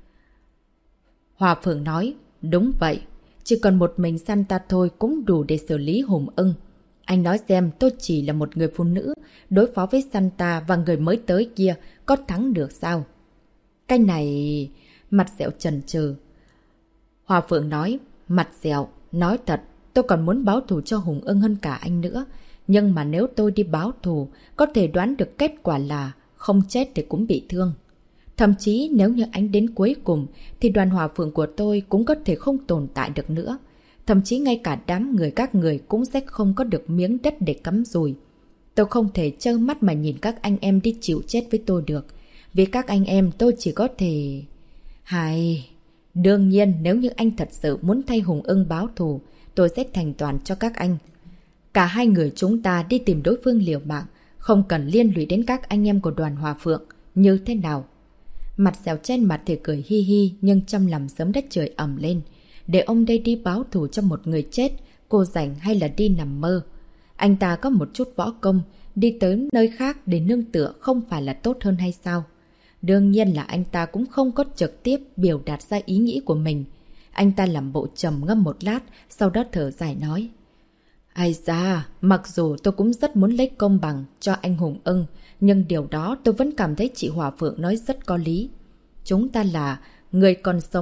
Hòa Phượng nói. Đúng vậy. Chỉ còn một mình Santa thôi cũng đủ để xử lý Hùng Ưng. Anh nói xem tôi chỉ là một người phụ nữ, đối phó với Santa và người mới tới kia có thắng được sao? Cái này... Mặt dẻo chần chừ. Hòa Phượng nói. Mặt dẻo, nói thật, tôi còn muốn báo thù cho Hùng Ưng hơn cả anh nữa. Nhưng mà nếu tôi đi báo thù, có thể đoán được kết quả là không chết thì cũng bị thương. Thậm chí nếu như anh đến cuối cùng thì đoàn Hòa Phượng của tôi cũng có thể không tồn tại được nữa. Thậm chí ngay cả đám người các người cũng sẽ không có được miếng đất để cắm dùi. Tôi không thể trơ mắt mà nhìn các anh em đi chịu chết với tôi được. Vì các anh em tôi chỉ có thể... Đương nhiên nếu như anh thật sự muốn thay Hùng Ưng báo thù, tôi sẽ thành toàn cho các anh. Cả hai người chúng ta đi tìm đối phương liều mạng, không cần liên lụy đến các anh em của đoàn Hòa Phượng. Như thế nào? Mặt dẻo trên mặt thì cười hi hi, nhưng trong lòng sớm đất trời ẩm lên. Để ông đây đi báo thù cho một người chết, cô rảnh hay là đi nằm mơ? Anh ta có một chút võ công, đi tới nơi khác để nương tựa không phải là tốt hơn hay sao? Đương nhiên là anh ta cũng không có trực tiếp biểu đạt ra ý nghĩ của mình. Anh ta làm bộ trầm ngâm một lát, sau đó thở dài nói. Ai da, mặc dù tôi cũng rất muốn lấy công bằng cho anh Hùng Ưng, nhưng điều đó tôi vẫn cảm thấy chị Hòa Phượng nói rất có lý. Chúng ta là người còn sống,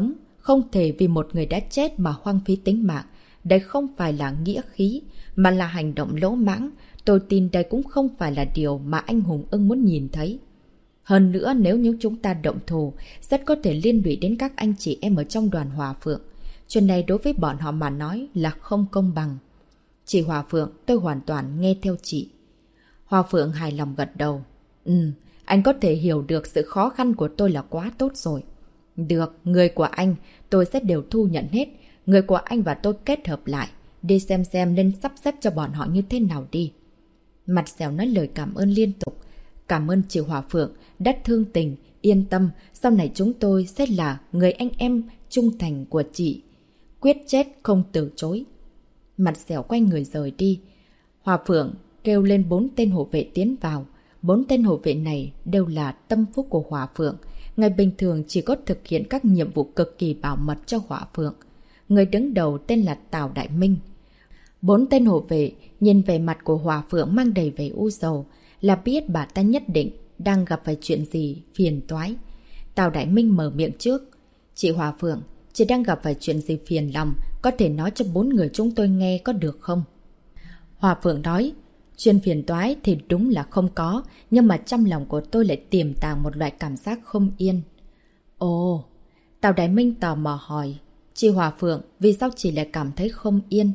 Không thể vì một người đã chết mà hoang phí tính mạng. Đây không phải là nghĩa khí, mà là hành động lỗ mãng. Tôi tin đây cũng không phải là điều mà anh Hùng Ưng muốn nhìn thấy. Hơn nữa, nếu như chúng ta động thủ, rất có thể liên lụy đến các anh chị em ở trong đoàn Hòa Phượng. Chuyện này đối với bọn họ mà nói là không công bằng. Chị Hòa Phượng, tôi hoàn toàn nghe theo chị. Hòa Phượng hài lòng gật đầu. Anh có thể hiểu được sự khó khăn của tôi là quá tốt rồi. Được, người của anh tôi sẽ đều thu nhận hết. Người của anh và tôi kết hợp lại. Đi xem nên sắp xếp cho bọn họ như thế nào đi. Mặt Dẻo nói lời cảm ơn liên tục. Cảm ơn chị Hòa Phượng đã thương tình, yên tâm. Sau này chúng tôi sẽ là người anh em trung thành của chị. Quyết chết không từ chối. Mặt Dẻo quay người rời đi. Hòa Phượng kêu lên 4 tên hộ vệ tiến vào. 4 tên hộ vệ này đều là tâm phúc của Hòa Phượng. Ngày bình thường chỉ có thực hiện các nhiệm vụ cực kỳ bảo mật cho Hòa Phượng. Người đứng đầu tên là Tào Đại Minh. 4 tên hộ vệ nhìn về mặt của Hòa Phượng mang đầy vẻ u sầu, là biết bà ta nhất định đang gặp phải chuyện gì phiền toái. Tào Đại Minh mở miệng trước. Chị Hòa Phượng, chị đang gặp phải chuyện gì phiền lòng, có thể nói cho 4 người chúng tôi nghe có được không? Hòa Phượng nói, chuyện phiền toái thì đúng là không có, nhưng mà trong lòng của tôi lại tiềm tàng một loại cảm giác không yên. Ồ, Tào Đại Minh tò mò hỏi, chị Hòa Phượng, vì sao chị lại cảm thấy không yên?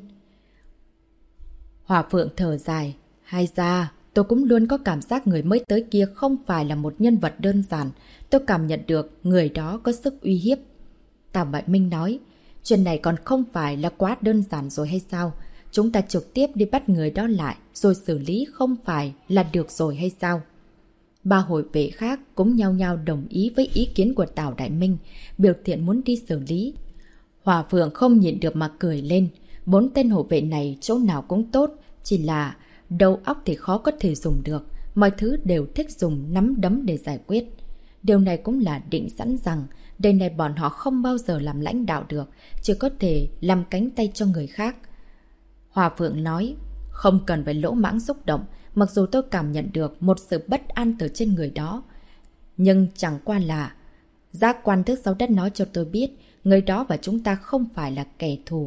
Hòa Phượng thở dài, hay ra, tôi cũng luôn có cảm giác người mới tới kia không phải là một nhân vật đơn giản. Tôi cảm nhận được người đó có sức uy hiếp. Tào Đại Minh nói, chuyện này còn không phải là quá đơn giản rồi hay sao? Chúng ta trực tiếp đi bắt người đó lại, rồi xử lý không phải là được rồi hay sao? 3 hội vệ khác cũng nhao nhao đồng ý với ý kiến của Tào Đại Minh, biểu thiện muốn đi xử lý. Hòa Phượng không nhịn được mà cười lên. 4 tên hộ vệ này chỗ nào cũng tốt, chỉ là đầu óc thì khó có thể dùng được. Mọi thứ đều thích dùng nắm đấm để giải quyết. Điều này cũng là định sẵn rằng đời này bọn họ không bao giờ làm lãnh đạo được, chỉ có thể làm cánh tay cho người khác. Hòa Phượng nói, không cần phải lỗ mãng xúc động, mặc dù tôi cảm nhận được một sự bất an từ trên người đó. Nhưng chẳng qua là giác quan thức sau đất nói cho tôi biết người đó và chúng ta không phải là kẻ thù.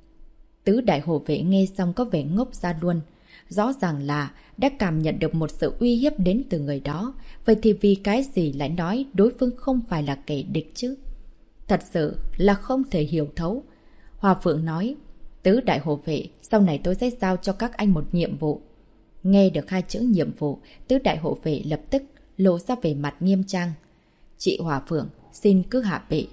Tứ đại hộ vệ nghe xong có vẻ ngốc ra luôn. Rõ ràng là đã cảm nhận được một sự uy hiếp đến từ người đó. Vậy thì vì cái gì lại nói đối phương không phải là kẻ địch chứ? Thật sự là không thể hiểu thấu. Hòa Phượng nói, tứ đại hộ vệ, sau này tôi sẽ giao cho các anh một nhiệm vụ. Nghe được 2 chữ nhiệm vụ, tứ đại hộ vệ lập tức lộ ra về mặt nghiêm trang. Chị Hòa Phượng, xin cứ hạ bệ.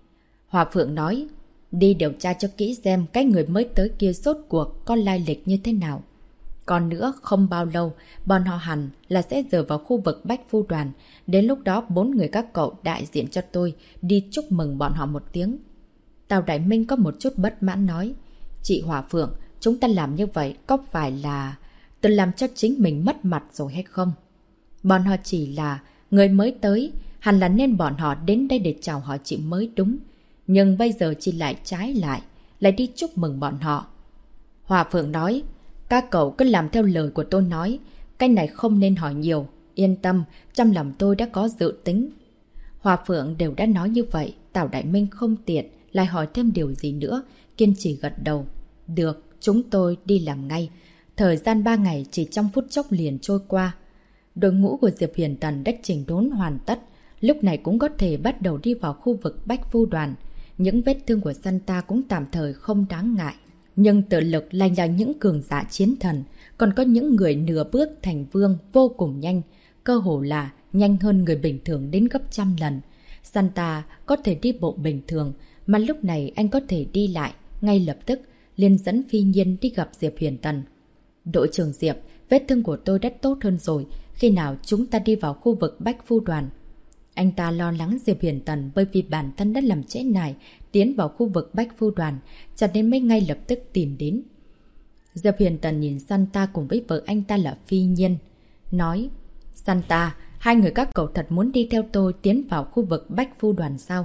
Hòa Phượng nói, đi điều tra cho kỹ xem cái người mới tới kia rốt cuộc có lai lịch như thế nào. Còn nữa, không bao lâu, bọn họ hẳn là sẽ rời vào khu vực Bách Phu Đoàn. Đến lúc đó 4 người các cậu đại diện cho tôi đi chúc mừng bọn họ một tiếng. Tào Đại Minh có một chút bất mãn nói, chị Hòa Phượng, chúng ta làm như vậy có phải là tự làm cho chính mình mất mặt rồi hay không? Bọn họ chỉ là người mới tới, hẳn là nên bọn họ đến đây để chào hỏi chị mới đúng. Nhưng bây giờ chị lại trái lại đi chúc mừng bọn họ. Hòa Phượng nói, các cậu cứ làm theo lời của tôi nói, cái này không nên hỏi nhiều, yên tâm, trong lòng tôi đã có dự tính. Hòa Phượng đều đã nói như vậy, Tào Đại Minh không tiện lại hỏi thêm điều gì nữa, kiên trì gật đầu. Được, chúng tôi đi làm ngay. Thời gian 3 ngày chỉ trong phút chốc liền trôi qua. Đội ngũ của Diệp Huyền Tần đã chỉnh đốn hoàn tất, lúc này cũng có thể bắt đầu đi vào khu vực Bách Phu Đoàn. Những vết thương của Santa cũng tạm thời không đáng ngại. Nhưng tự lực lại là những cường giả chiến thần, còn có những người nửa bước thành vương vô cùng nhanh, cơ hồ là nhanh hơn người bình thường đến gấp trăm lần. Santa có thể đi bộ bình thường, mà lúc này anh có thể đi lại, ngay lập tức liền dẫn Phi Nhiên đi gặp Diệp Huyền Tần. Đội trưởng Diệp, vết thương của tôi đã tốt hơn rồi, khi nào chúng ta đi vào khu vực Bách Phu Đoàn? Anh ta lo lắng Diệp Huyền Tần bởi vì bản thân đã làm trễ nải tiến vào khu vực Bách Phu Đoàn, cho nên mới ngay lập tức tìm đến. Diệp Huyền Tần nhìn Santa cùng với vợ anh ta là Phi Nhiên, nói, Santa, 2 người các cậu thật muốn đi theo tôi tiến vào khu vực Bách Phu Đoàn sao?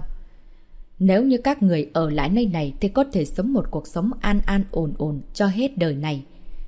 Nếu như các người ở lại nơi này thì có thể sống một cuộc sống an an ổn ổn cho hết đời này.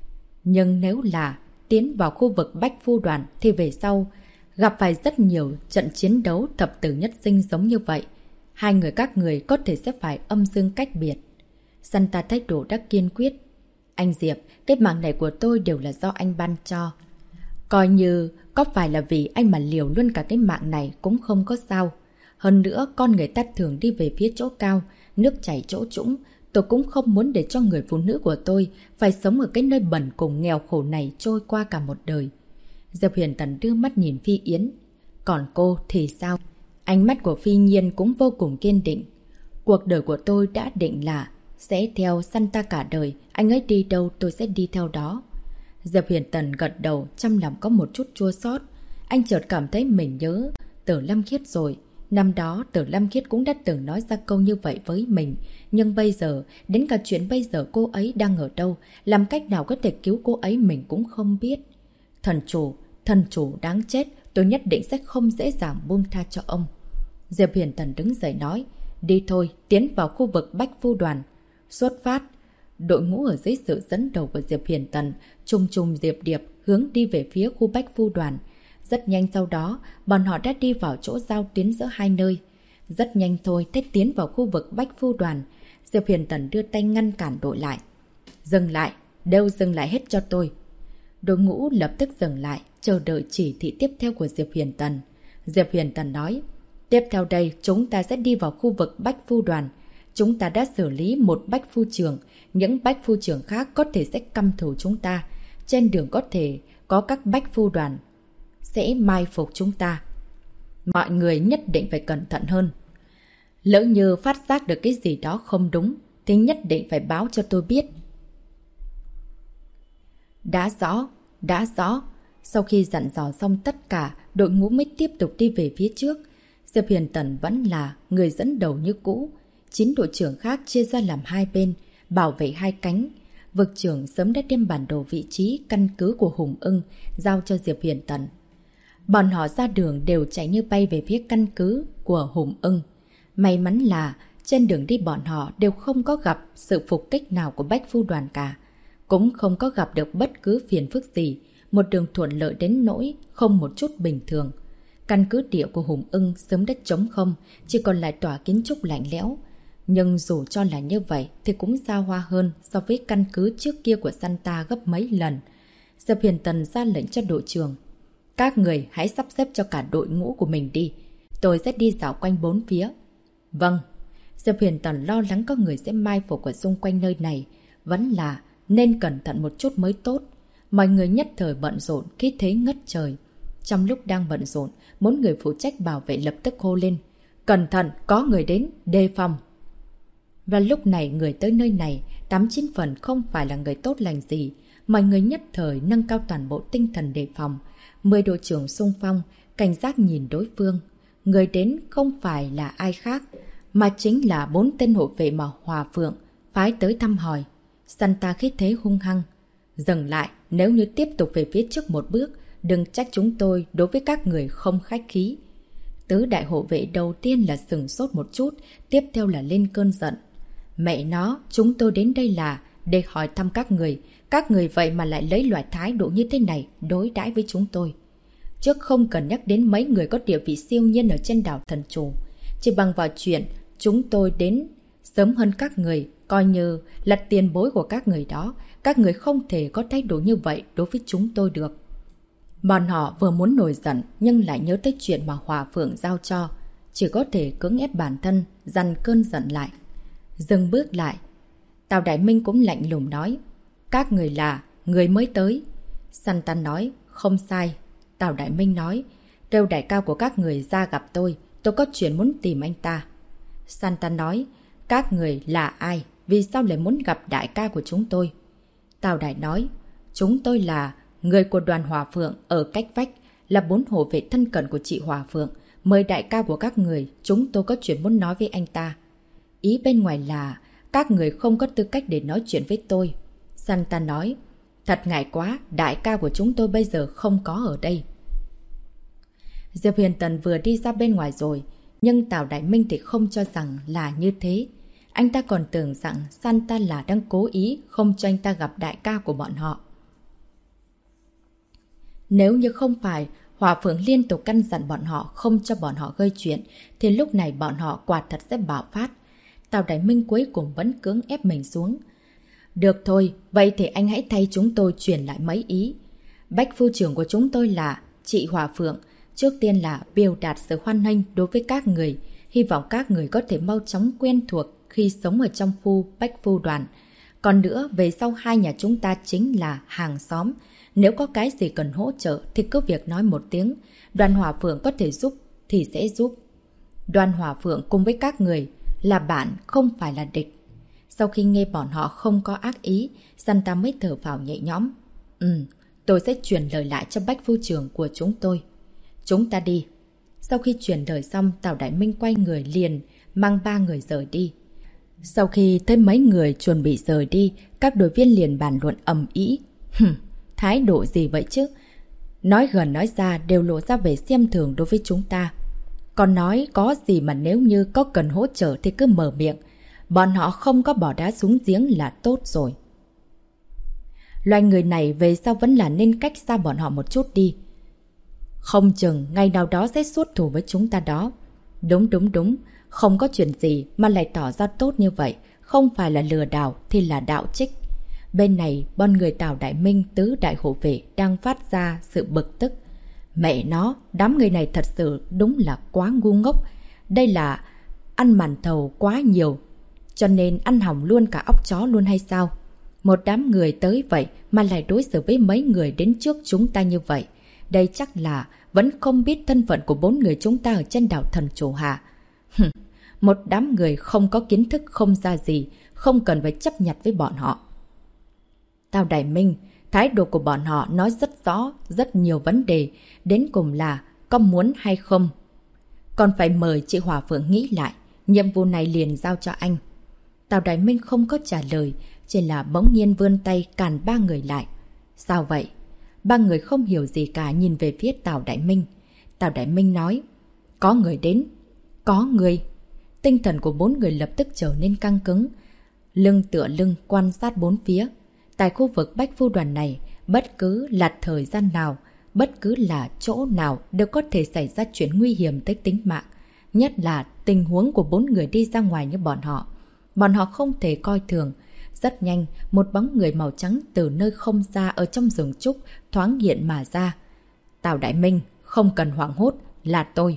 Nhưng nếu là tiến vào khu vực Bách Phu Đoàn thì về sau gặp phải rất nhiều trận chiến đấu thập tử nhất sinh giống như vậy. Hai người các người có thể sẽ phải âm dương cách biệt. Santa thái độ đã kiên quyết. Anh Diệp, cái mạng này của tôi đều là do anh ban cho. Coi như có phải là vì anh mà liều luôn cả cái mạng này cũng không có sao. Hơn nữa, con người ta thường đi về phía chỗ cao, nước chảy chỗ trũng. Tôi cũng không muốn để cho người phụ nữ của tôi phải sống ở cái nơi bẩn cùng nghèo khổ này trôi qua cả một đời. Diệp Huyền Tần đưa mắt nhìn Phi Yến. Còn cô thì sao? Ánh mắt của Phi Nhiên cũng vô cùng kiên định. Cuộc đời của tôi đã định là sẽ theo Santa cả đời, anh ấy đi đâu tôi sẽ đi theo đó. Diệp Huyền Tần gật đầu, trong lòng có một chút chua xót. Anh chợt cảm thấy mình nhớ Tử Lâm Khiết rồi. Năm đó Tử Lâm Khiết cũng đã từng nói ra câu như vậy với mình. Nhưng bây giờ, đến cả chuyện bây giờ cô ấy đang ở đâu, làm cách nào có thể cứu cô ấy mình cũng không biết. Thần chủ đáng chết, tôi nhất định sẽ không dễ dàng buông tha cho ông. Diệp Huyền Tần đứng dậy nói, đi thôi, tiến vào khu vực Bách Phu Đoàn. Xuất phát. Đội ngũ ở dưới sự dẫn đầu của Diệp Huyền Tần, chung điệp điệp hướng đi về phía khu Bách Phu Đoàn. Rất nhanh sau đó, bọn họ đã đi vào chỗ giao tuyến giữa hai nơi. Rất nhanh thôi, thế tiến vào khu vực Bách Phu Đoàn. Diệp Huyền Tần đưa tay ngăn cản đội lại. Dừng lại, đều dừng lại hết cho tôi. Đội ngũ lập tức dừng lại, chờ đợi chỉ thị tiếp theo của Diệp Huyền Tần. Diệp Huyền Tần nói, tiếp theo đây chúng ta sẽ đi vào khu vực Bách Phu Đoàn. Chúng ta đã xử lý một Bách Phu trưởng, những Bách Phu trưởng khác có thể sẽ căm thù chúng ta. Trên đường có thể có các Bách Phu Đoàn sẽ mai phục chúng ta. Mọi người nhất định phải cẩn thận hơn. Lỡ như phát giác được cái gì đó không đúng thì nhất định phải báo cho tôi biết. Đã rõ. Sau khi dặn dò xong tất cả, đội ngũ mới tiếp tục đi về phía trước. Diệp Huyền Tần vẫn là người dẫn đầu như cũ. 9 đội trưởng khác chia ra làm hai bên, bảo vệ hai cánh. Vực trưởng sớm đã đem bản đồ vị trí căn cứ của Hùng Ưng giao cho Diệp Huyền Tần. Bọn họ ra đường đều chạy như bay về phía căn cứ của Hùng Ưng. May mắn là trên đường đi bọn họ đều không có gặp sự phục kích nào của Bách Phu Đoàn cả. Cũng không có gặp được bất cứ phiền phức gì. Một đường thuận lợi đến nỗi không một chút bình thường. Căn cứ địa của Hùng Ưng sớm đã trống không, chỉ còn lại tòa kiến trúc lạnh lẽo. Nhưng dù cho là như vậy thì cũng xa hoa hơn so với căn cứ trước kia của Santa gấp mấy lần. Diệp Huyền Tần ra lệnh cho đội trưởng. Các người hãy sắp xếp cho cả đội ngũ của mình đi. Tôi sẽ đi dạo quanh bốn phía. Vâng. Diệp Huyền Tần lo lắng có người sẽ mai phục ở xung quanh nơi này. Vẫn là nên cẩn thận một chút mới tốt. Mọi người nhất thời bận rộn, khí thế ngất trời. Trong lúc đang bận rộn, bốn người phụ trách bảo vệ lập tức hô lên. Cẩn thận, có người đến, đề phòng. Và lúc này người tới nơi này, 89 phần không phải là người tốt lành gì. Mọi người nhất thời nâng cao toàn bộ tinh thần đề phòng. 10 đội trưởng xung phong, cảnh giác nhìn đối phương. Người đến không phải là ai khác, mà chính là 4 tên hộ vệ mà Hòa Phượng phái tới thăm hỏi. Santa khí thế hung hăng. Dừng lại, nếu như tiếp tục về phía trước một bước, đừng trách chúng tôi đối với các người không khách khí. Tứ đại hộ vệ đầu tiên là sừng sốt một chút, tiếp theo là lên cơn giận. Mẹ nó, chúng tôi đến đây là để hỏi thăm các người vậy mà lại lấy loại thái độ như thế này đối đãi với chúng tôi. Trước không cần nhắc đến mấy người có địa vị siêu nhiên ở trên đảo Thần Chủ. Chỉ bằng vào chuyện chúng tôi đến sớm hơn các người, coi như là tiền bối của các người đó. Các người không thể có thái độ như vậy đối với chúng tôi được. Bọn họ vừa muốn nổi giận nhưng lại nhớ tới chuyện mà Hòa Phượng giao cho. Chỉ có thể cưỡng ép bản thân, dằn cơn giận lại. Dừng bước lại. Tào Đại Minh cũng lạnh lùng nói. Các người là người mới tới. Santa nói. Không sai. Tào Đại Minh nói. Kêu đại cao của các người ra gặp tôi có chuyện muốn tìm anh ta. Santa nói. Các người là ai? Vì sao lại muốn gặp đại ca của chúng tôi? Tào Đại nói. Chúng tôi là người của đoàn Hòa Phượng ở cách vách, là 4 hộ vệ thân cận của chị Hòa Phượng. Mời đại ca của các người, chúng tôi có chuyện muốn nói với anh ta. Ý bên ngoài là các người không có tư cách để nói chuyện với tôi. Santa nói. Thật ngại quá, đại ca của chúng tôi bây giờ không có ở đây. Diệp Huyền Tần vừa đi ra bên ngoài rồi, nhưng Tào Đại Minh thì không cho rằng là như thế. Anh ta còn tưởng rằng Santa là đang cố ý không cho anh ta gặp đại ca của bọn họ. Nếu như không phải Hỏa Phượng liên tục căn dặn bọn họ không cho bọn họ gây chuyện, thì lúc này bọn họ quả thật sẽ bạo phát. Tào Đại Minh cuối cùng vẫn cưỡng ép mình xuống. Được thôi, vậy thì anh hãy thay chúng tôi truyền lại mấy ý. Bách phu trưởng của chúng tôi là chị Hỏa Phượng. Trước tiên là biểu đạt sự hoan nghênh đối với các người. Hy vọng các người có thể mau chóng quen thuộc khi sống ở trong Bách phu đoàn. Còn nữa, về sau hai nhà chúng ta chính là hàng xóm. Nếu có cái gì cần hỗ trợ thì cứ việc nói một tiếng. Đoàn Hỏa Phượng có thể giúp thì sẽ giúp. Đoàn Hỏa Phượng cùng với các người là bạn, không phải là địch. Sau khi nghe bọn họ không có ác ý, Santa mới thở phào nhẹ nhõm. Tôi sẽ truyền lời lại cho Bách phu trưởng của chúng tôi. Chúng ta đi. Sau khi truyền lời xong, Tào Đại Minh quay người liền, mang 3 người rời đi. Sau khi thấy mấy người chuẩn bị rời đi, các đội viên liền bàn luận ầm ĩ. Thái độ gì vậy chứ? Nói gần nói ra đều lộ ra vẻ xem thường đối với chúng ta. Còn nói có gì mà nếu như có cần hỗ trợ thì cứ mở miệng. Bọn họ không có bỏ đá xuống giếng là tốt rồi. Loài người này về sau vẫn là nên cách xa bọn họ một chút đi. Không chừng ngày nào đó sẽ xuất thủ với chúng ta đó. Đúng. Không có chuyện gì mà lại tỏ ra tốt như vậy. Không phải là lừa đảo thì là đạo trích. Bên này, bọn người Tào Đại Minh, tứ đại hộ vệ đang phát ra sự bực tức. Mẹ nó, đám người này thật sự đúng là quá ngu ngốc. Đây là ăn màn thầu quá nhiều, cho nên ăn hỏng luôn cả óc chó luôn hay sao? Một đám người tới vậy mà lại đối xử với mấy người đến trước chúng ta như vậy. Đây chắc là vẫn không biết thân phận của 4 người chúng ta ở trên đảo Thần Trổ Hạ. Một đám người không có kiến thức không ra gì, không cần phải chấp nhặt với bọn họ. Tào Đại Minh, thái độ của bọn họ nói rất rõ, rất nhiều vấn đề, đến cùng là có muốn hay không. Còn phải mời chị Hỏa Phượng nghĩ lại, nhiệm vụ này liền giao cho anh. Tào Đại Minh không có trả lời, chỉ là bỗng nhiên vươn tay cản 3 người lại. Sao vậy? 3 người không hiểu gì cả nhìn về phía Tào Đại Minh. Tào Đại Minh nói, có người đến. Có người. Tinh thần của 4 người lập tức trở nên căng cứng. Lưng tựa lưng quan sát 4 phía. Tại khu vực Bách phu đoàn này, bất cứ là thời gian nào, bất cứ là chỗ nào đều có thể xảy ra chuyện nguy hiểm tới tính mạng. Nhất là tình huống của 4 người đi ra ngoài như bọn họ. Bọn họ không thể coi thường. Rất nhanh, một bóng người màu trắng từ nơi không xa ở trong rừng trúc thoáng hiện mà ra. Tào Đại Minh, không cần hoảng hốt, là tôi.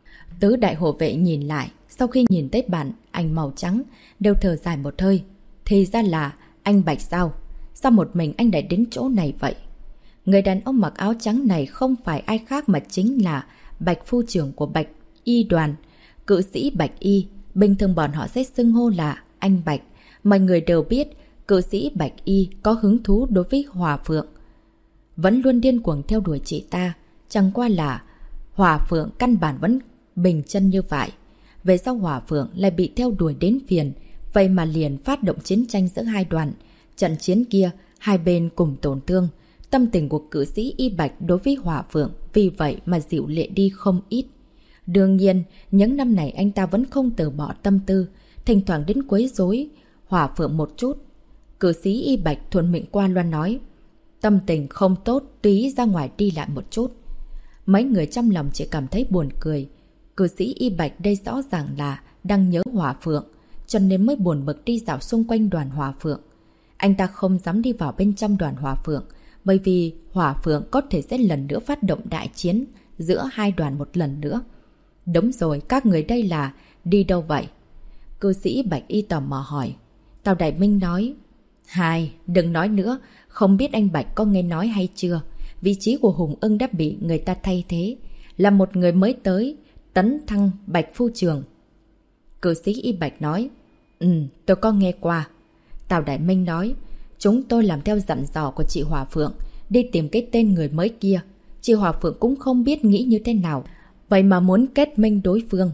Tứ đại hộ vệ nhìn lại, sau khi nhìn thấy bản ảnh màu trắng, đều thở dài một hơi. Thì ra là anh Bạch sao? Sao một mình anh lại đến chỗ này vậy? Người đàn ông mặc áo trắng này không phải ai khác mà chính là Bạch phu trưởng của Bạch Y đoàn, cự sĩ Bạch Y. Bình thường bọn họ sẽ xưng hô là anh Bạch. Mọi người đều biết cự sĩ Bạch Y có hứng thú đối với Hỏa Phượng, vẫn luôn điên cuồng theo đuổi chị ta. Chẳng qua là Hỏa Phượng căn bản vẫn bình chân như vậy. Về sau Hỏa Phượng lại bị theo đuổi đến phiền, vậy mà liền phát động chiến tranh giữa hai đoàn. Trận chiến kia, hai bên cùng tổn thương. Tâm tình của cự sĩ Y Bạch đối với Hỏa Phượng vì vậy mà dịu lệ đi không ít. Đương nhiên, những năm này anh ta vẫn không từ bỏ tâm tư, thỉnh thoảng đến quấy rối Hỏa Phượng một chút. Cự sĩ Y Bạch thuận miệng qua loa nói, tâm tình không tốt, tùy ra ngoài đi lại một chút. Mấy người trong lòng chỉ cảm thấy buồn cười. Cự sĩ Y Bạch đây rõ ràng là đang nhớ Hỏa Phượng, cho nên mới buồn bực đi dạo xung quanh đoàn Hỏa Phượng. Anh ta không dám đi vào bên trong đoàn Hỏa Phượng, bởi vì Hỏa Phượng có thể sẽ lần nữa phát động đại chiến giữa hai đoàn một lần nữa. Đúng rồi, các người đây là đi đâu vậy? Cư sĩ Bạch Y tò mò hỏi. Tào Đại Minh nói, đừng nói nữa, không biết anh Bạch có nghe nói hay chưa? Vị trí của Hùng Ưng đã bị người ta thay thế, là một người mới tới, tấn thăng Bạch phu trưởng. Cư sĩ Y Bạch nói, tôi có nghe qua. Tào Đại Minh nói, chúng tôi làm theo dặn dò của chị Hỏa Phượng, đi tìm cái tên người mới kia. Chị Hỏa Phượng cũng không biết nghĩ như thế nào, vậy mà muốn kết minh đối phương.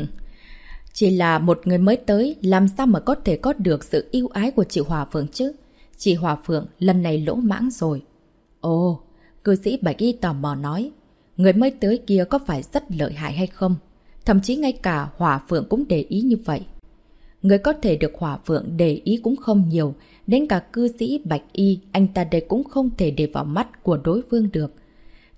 Chỉ là một người mới tới, làm sao mà có thể có được sự yêu ái của chị Hỏa Phượng chứ? Chị Hỏa Phượng lần này lỗ mãng rồi. Ồ, cư sĩ Bạch Y tò mò nói, người mới tới kia có phải rất lợi hại hay không? Thậm chí ngay cả Hỏa Phượng cũng để ý như vậy. Người có thể được Hỏa Phượng để ý cũng không nhiều, đến cả cư sĩ Bạch Y, anh ta đây cũng không thể để vào mắt của đối phương được.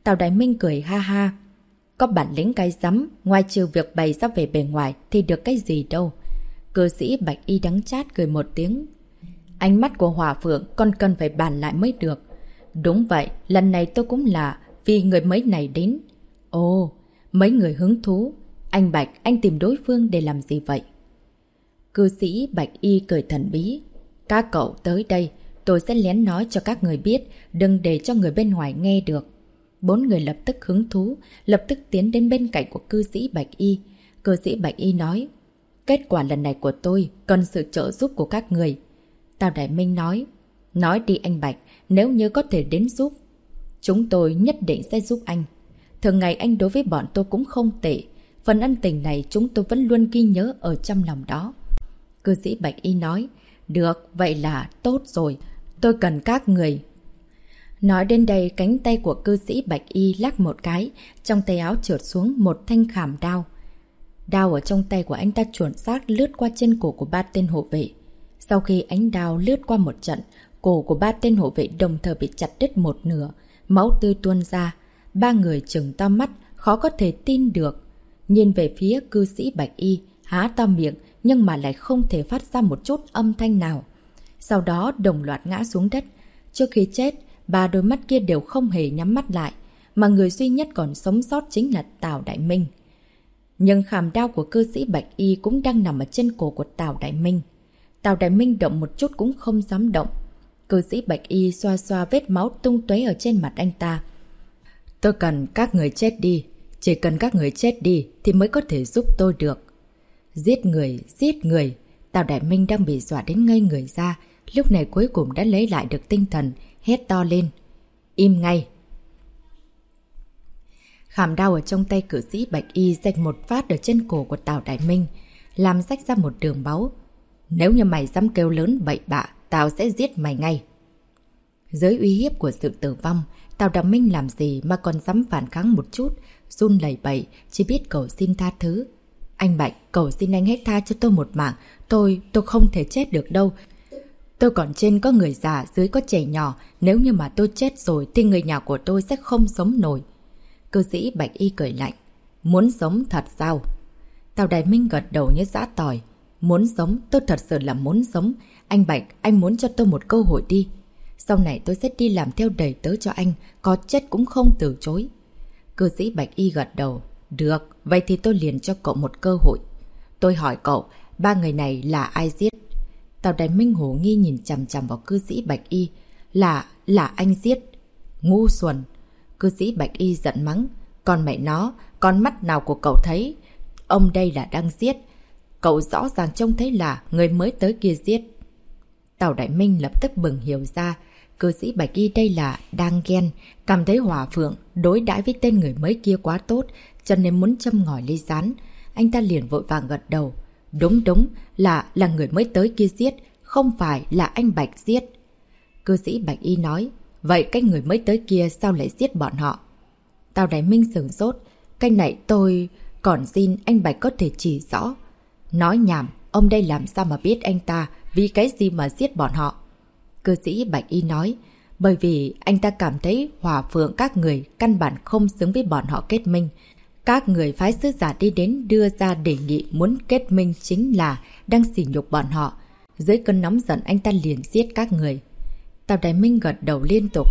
Tào Đại Minh cười ha ha. Có bản lĩnh cái rắm, ngoài trừ việc bày ra về bề ngoài thì được cái gì đâu. Cư sĩ Bạch Y đắng chát cười một tiếng. Ánh mắt của Hỏa Phượng con cần phải bàn lại mới được. Đúng vậy, lần này tôi cũng là vì người mấy này đến. Ồ, mấy người hứng thú. Anh Bạch, anh tìm đối phương để làm gì vậy? Cư sĩ Bạch Y cười thần bí. Các cậu tới đây, tôi sẽ lén nói cho các người biết, đừng để cho người bên ngoài nghe được. 4 người lập tức hứng thú, lập tức tiến đến bên cạnh của cư sĩ Bạch Y. Cư sĩ Bạch Y nói, kết quả lần này của tôi cần sự trợ giúp của các người. Tào Đại Minh nói đi anh Bạch, nếu như có thể đến giúp, chúng tôi nhất định sẽ giúp anh. Thường ngày anh đối với bọn tôi cũng không tệ, phần ân tình này chúng tôi vẫn luôn ghi nhớ ở trong lòng đó. Cư sĩ Bạch Y nói, được, vậy là tốt rồi, tôi cần các người. Nói đến đây, cánh tay của cư sĩ Bạch Y lắc một cái, trong tay áo trượt xuống một thanh khảm đao. Đao ở trong tay của anh ta chuẩn xác lướt qua trên cổ của 3 tên hộ vệ. Sau khi ánh đao lướt qua một trận, cổ của 3 tên hộ vệ đồng thời bị chặt đứt một nửa, máu tươi tuôn ra. 3 người trừng to mắt, khó có thể tin được. Nhìn về phía cư sĩ Bạch Y, há to miệng nhưng mà lại không thể phát ra một chút âm thanh nào. Sau đó đồng loạt ngã xuống đất. Trước khi chết, 3 đôi mắt kia đều không hề nhắm mắt lại, mà người duy nhất còn sống sót chính là Tào Đại Minh. Nhưng khảm đao của cư sĩ Bạch Y cũng đang nằm ở trên cổ của Tào Đại Minh. Tào Đại Minh động một chút cũng không dám động. Cư sĩ Bạch Y xoa xoa vết máu tung tóe ở trên mặt anh ta. Tôi cần các người chết đi. Chỉ cần các người chết đi thì mới có thể giúp tôi được. Giết người, giết người. Tào Đại Minh đang bị dọa đến ngây người ra. Lúc này cuối cùng đã lấy lại được tinh thần, hét to lên. Im ngay. Khảm đao ở trong tay cử sĩ Bạch Y rạch một phát ở trên cổ của Tào Đại Minh, làm rách ra một đường máu. Nếu như mày dám kêu lớn bậy bạ, tao sẽ giết mày ngay. Dưới uy hiếp của sự tử vong, Tào Đại Minh làm gì mà còn dám phản kháng một chút, run lẩy bẩy, chỉ biết cầu xin tha thứ. Anh Bạch, cầu xin anh hãy tha cho tôi một mạng, tôi không thể chết được đâu. Tôi còn trên có người già, dưới có trẻ nhỏ, nếu như mà tôi chết rồi thì người nhà của tôi sẽ không sống nổi. Cư sĩ Bạch Y cười lạnh. Muốn sống thật sao? Tào Đại Minh gật đầu như giã tỏi. Muốn sống, tôi thật sự là muốn sống. Anh Bạch, anh muốn cho tôi một cơ hội đi. Sau này tôi sẽ đi làm theo đầy tớ cho anh, có chết cũng không từ chối. Cư sĩ Bạch Y gật đầu. Được, vậy thì tôi liền cho cậu một cơ hội. Tôi hỏi cậu, 3 người này là ai giết? Tào Đại Minh hồ nghi nhìn chằm chằm vào cư sĩ Bạch Y. Là anh giết. Ngu xuẩn. Cư sĩ Bạch Y giận mắng. Còn mẹ nó, con mắt nào của cậu thấy? Ông đây là đang giết. Cậu rõ ràng trông thấy là người mới tới kia giết. Tào Đại Minh lập tức bừng hiểu ra. Cư sĩ Bạch Y đây là đang ghen, cảm thấy Hỏa Phượng đối đãi với tên người mới kia quá tốt, cho nên muốn châm ngòi ly rán. Anh ta liền vội vàng gật đầu. Đúng, là người mới tới kia giết, không phải là anh Bạch giết. Cư sĩ Bạch Y nói, vậy cái người mới tới kia sao lại giết bọn họ? Tào Đại Minh sửng sốt, cái này tôi còn xin anh Bạch có thể chỉ rõ. Nói nhảm, ông đây làm sao mà biết anh ta vì cái gì mà giết bọn họ? Cư sĩ Bạch Y nói, bởi vì anh ta cảm thấy Hỏa Phượng các người căn bản không xứng với bọn họ kết minh. Các người phái sứ giả đi đến đưa ra đề nghị muốn kết minh chính là đang sỉ nhục bọn họ. Dưới cơn nóng giận anh ta liền giết các người. Tào Đại Minh gật đầu liên tục.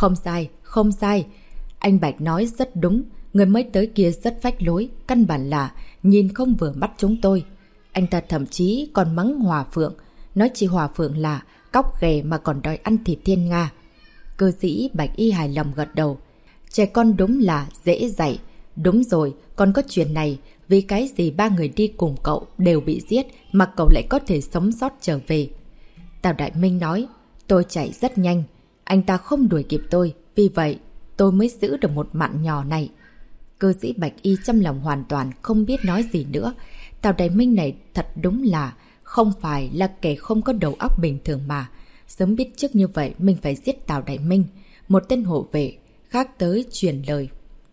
Không sai. Anh Bạch nói rất đúng. Người mới tới kia rất phách lối. Căn bản là nhìn không vừa mắt chúng tôi. Anh ta thậm chí còn mắng Hỏa Phượng. Nói chỉ Hỏa Phượng là cóc ghẻ mà còn đòi ăn thịt thiên nga. Cư sĩ Bạch Y hài lòng gật đầu. Trẻ con đúng là dễ dạy. Đúng rồi, còn có chuyện này. Vì cái gì 3 người đi cùng cậu đều bị giết mà cậu lại có thể sống sót trở về? Tào Đại Minh nói, tôi chạy rất nhanh. Anh ta không đuổi kịp tôi. Vì vậy, tôi mới giữ được một mạng nhỏ này. Cư sĩ Bạch Y trong lòng hoàn toàn không biết nói gì nữa. Tào Đại Minh này thật đúng là không phải là kẻ không có đầu óc bình thường mà. Sớm biết trước như vậy mình phải giết Tào Đại Minh. Một tên hộ vệ khác tới truyền lời.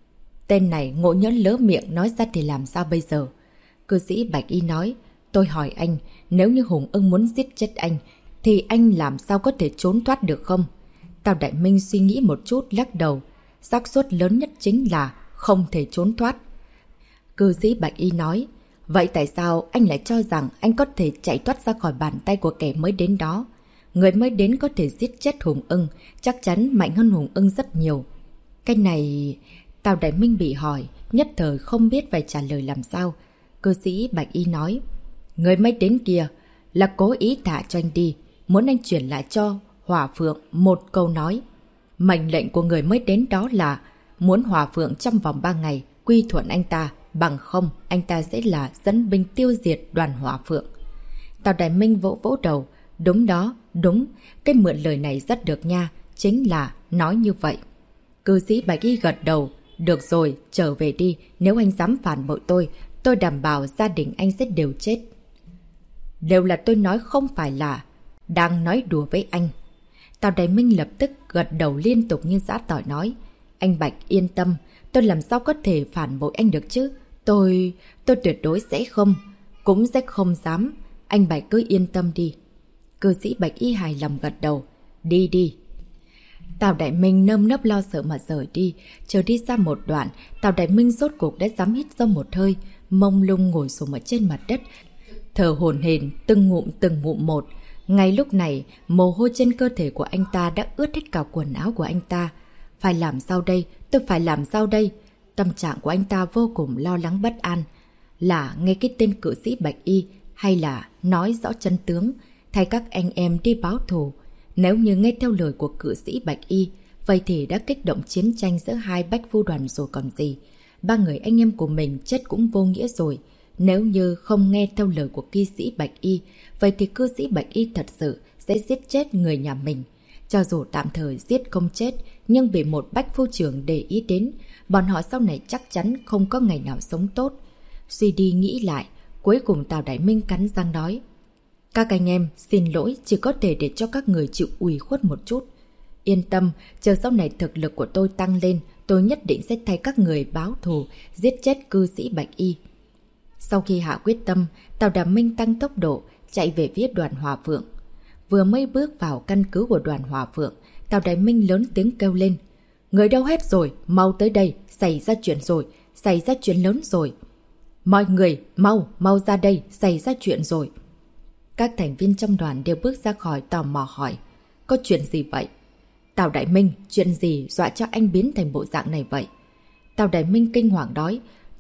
Tên này ngộ nhỡ lỡ miệng nói ra thì làm sao bây giờ? Cư sĩ Bạch Y nói, tôi hỏi anh, nếu như Hùng Ưng muốn giết chết anh, thì anh làm sao có thể trốn thoát được không? Tào Đại Minh suy nghĩ một chút lắc đầu. xác suất lớn nhất chính là không thể trốn thoát. Cư sĩ Bạch Y nói, vậy tại sao anh lại cho rằng anh có thể chạy thoát ra khỏi bàn tay của kẻ mới đến đó? Người mới đến có thể giết chết Hùng Ưng, chắc chắn mạnh hơn Hùng Ưng rất nhiều. Cái này... Tào Đại Minh bị hỏi, nhất thời không biết phải trả lời làm sao. Cư sĩ Bạch Y nói, người mới đến kia là cố ý thả cho anh đi, muốn anh chuyển lại cho Hỏa Phượng một câu nói. Mệnh lệnh của người mới đến đó là muốn Hỏa Phượng trong vòng 3 ngày quy thuận anh ta, bằng không anh ta sẽ là dẫn binh tiêu diệt đoàn Hỏa Phượng. Tào Đại Minh vỗ vỗ đầu, đúng đó, đúng, cái mượn lời này rất được nha, chính là nói như vậy. Cư sĩ Bạch Y gật đầu, được rồi, trở về đi, nếu anh dám phản bội tôi đảm bảo gia đình anh sẽ đều chết. Đều là tôi nói, không phải là đang nói đùa với anh. Tào Đại Minh lập tức gật đầu liên tục như giã tỏi nói, anh Bạch yên tâm, tôi làm sao có thể phản bội anh được chứ, tôi tuyệt đối sẽ không, cũng sẽ không dám, anh Bạch cứ yên tâm đi. Cư sĩ Bạch Y hài lòng gật đầu, đi đi. Tào Đại Minh nơm nớp lo sợ mà rời đi, chờ đi xa một đoạn, Tào Đại Minh rốt cuộc đã dám hít sâu một hơi, mông lung ngồi xổm ở trên mặt đất, thở hổn hển từng ngụm một. Ngay lúc này, mồ hôi trên cơ thể của anh ta đã ướt hết cả quần áo của anh ta. Phải làm sao đây? Tôi phải làm sao đây? Tâm trạng của anh ta vô cùng lo lắng bất an. Là nghe cái tên cự sĩ Bạch Y hay là nói rõ chân tướng, thay các anh em đi báo thù? Nếu như nghe theo lời của cự sĩ Bạch Y, vậy thì đã kích động chiến tranh giữa hai bách phu đoàn rồi còn gì. 3 người anh em của mình chết cũng vô nghĩa rồi. Nếu như không nghe theo lời của cư sĩ Bạch Y, vậy thì cư sĩ Bạch Y thật sự sẽ giết chết người nhà mình. Cho dù tạm thời giết không chết, nhưng bị một bách phu trưởng để ý đến, bọn họ sau này chắc chắn không có ngày nào sống tốt. Suy đi nghĩ lại, cuối cùng Tào Đại Minh cắn răng nói, các anh em xin lỗi, chỉ có thể để cho các người chịu ủy khuất một chút. Yên tâm, chờ sau này thực lực của tôi tăng lên, tôi nhất định sẽ thay các người báo thù, giết chết cư sĩ Bạch Y. Sau khi hạ quyết tâm, Tào Đại Minh tăng tốc độ, chạy về phía đoàn Hỏa Phượng. Vừa mới bước vào căn cứ của đoàn Hỏa Phượng, Tào Đại Minh lớn tiếng kêu lên, người đâu hết rồi, mau tới đây, xảy ra chuyện rồi, xảy ra chuyện lớn rồi. Mọi người, mau ra đây, xảy ra chuyện rồi. Các thành viên trong đoàn đều bước ra khỏi tò mò hỏi, có chuyện gì vậy? Tào Đại Minh, chuyện gì dọa cho anh biến thành bộ dạng này vậy? Tào Đại Minh kinh hoàng nói,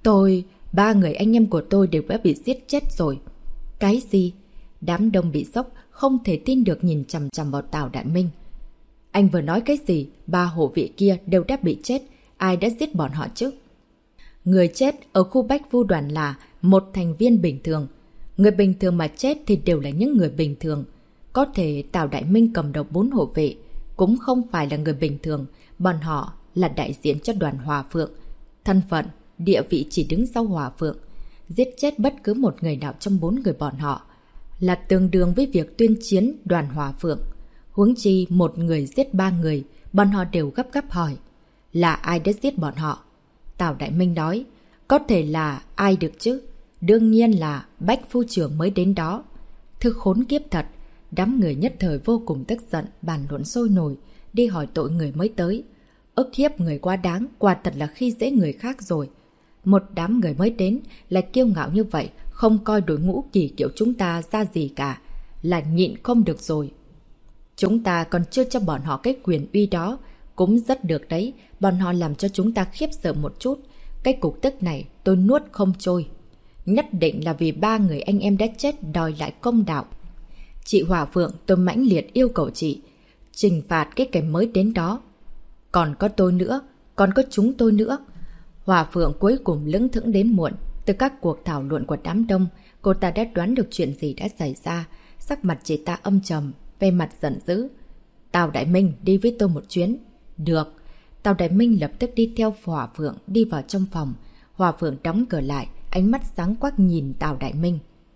3 người anh em của tôi đều đã bị giết chết rồi. Cái gì? Đám đông bị sốc, không thể tin được nhìn chằm chằm vào Tào Đại Minh. Anh vừa nói cái gì? 3 hộ vệ kia đều đã bị chết, ai đã giết bọn họ chứ? Người chết ở khu bách phu đoàn là một thành viên bình thường. Người bình thường mà chết thì đều là những người bình thường. Có thể Tào Đại Minh cầm đầu 4 hộ vệ, cũng không phải là người bình thường, bọn họ là đại diện cho đoàn Hỏa Phượng. Thân phận, địa vị chỉ đứng sau Hỏa Phượng. Giết chết bất cứ một người nào trong 4 người bọn họ là tương đương với việc tuyên chiến đoàn Hỏa Phượng. Huống chi một người giết 3 người, bọn họ đều gấp gáp hỏi, là ai đã giết bọn họ? Tào Đại Minh nói, có thể là ai được chứ? Đương nhiên là bách phu trưởng mới đến đó. Thực khốn kiếp thật. Đám người nhất thời vô cùng tức giận, bàn luận sôi nổi, đi hỏi tội người mới tới. Ức hiếp người quá đáng, quả thật là khi dễ người khác rồi. Một đám người mới đến lại kiêu ngạo như vậy, không coi đội ngũ kỳ kiểu chúng ta ra gì cả, là nhịn không được rồi. Chúng ta còn chưa cho bọn họ cái quyền uy đó, cũng rất được đấy, bọn họ làm cho chúng ta khiếp sợ một chút. Cái cục tức này tôi nuốt không trôi. Nhất định là vì 3 người anh em đã chết đòi lại công đạo. Chị Hỏa Phượng, tôi mãnh liệt yêu cầu chị trừng phạt cái kẻ mới đến đó. Còn có tôi nữa, còn có chúng tôi nữa. Hỏa Phượng cuối cùng lững thững đến muộn. Từ các cuộc thảo luận của đám đông, cô ta đã đoán được chuyện gì đã xảy ra. Sắc mặt chị ta âm trầm, vẻ mặt giận dữ. Tào Đại Minh, đi với tôi một chuyến. Được. Tào Đại Minh lập tức đi theo Hỏa Phượng đi vào trong phòng. Hỏa Phượng đóng cửa lại, ánh mắt sáng quắc nhìn Tào Đại Minh.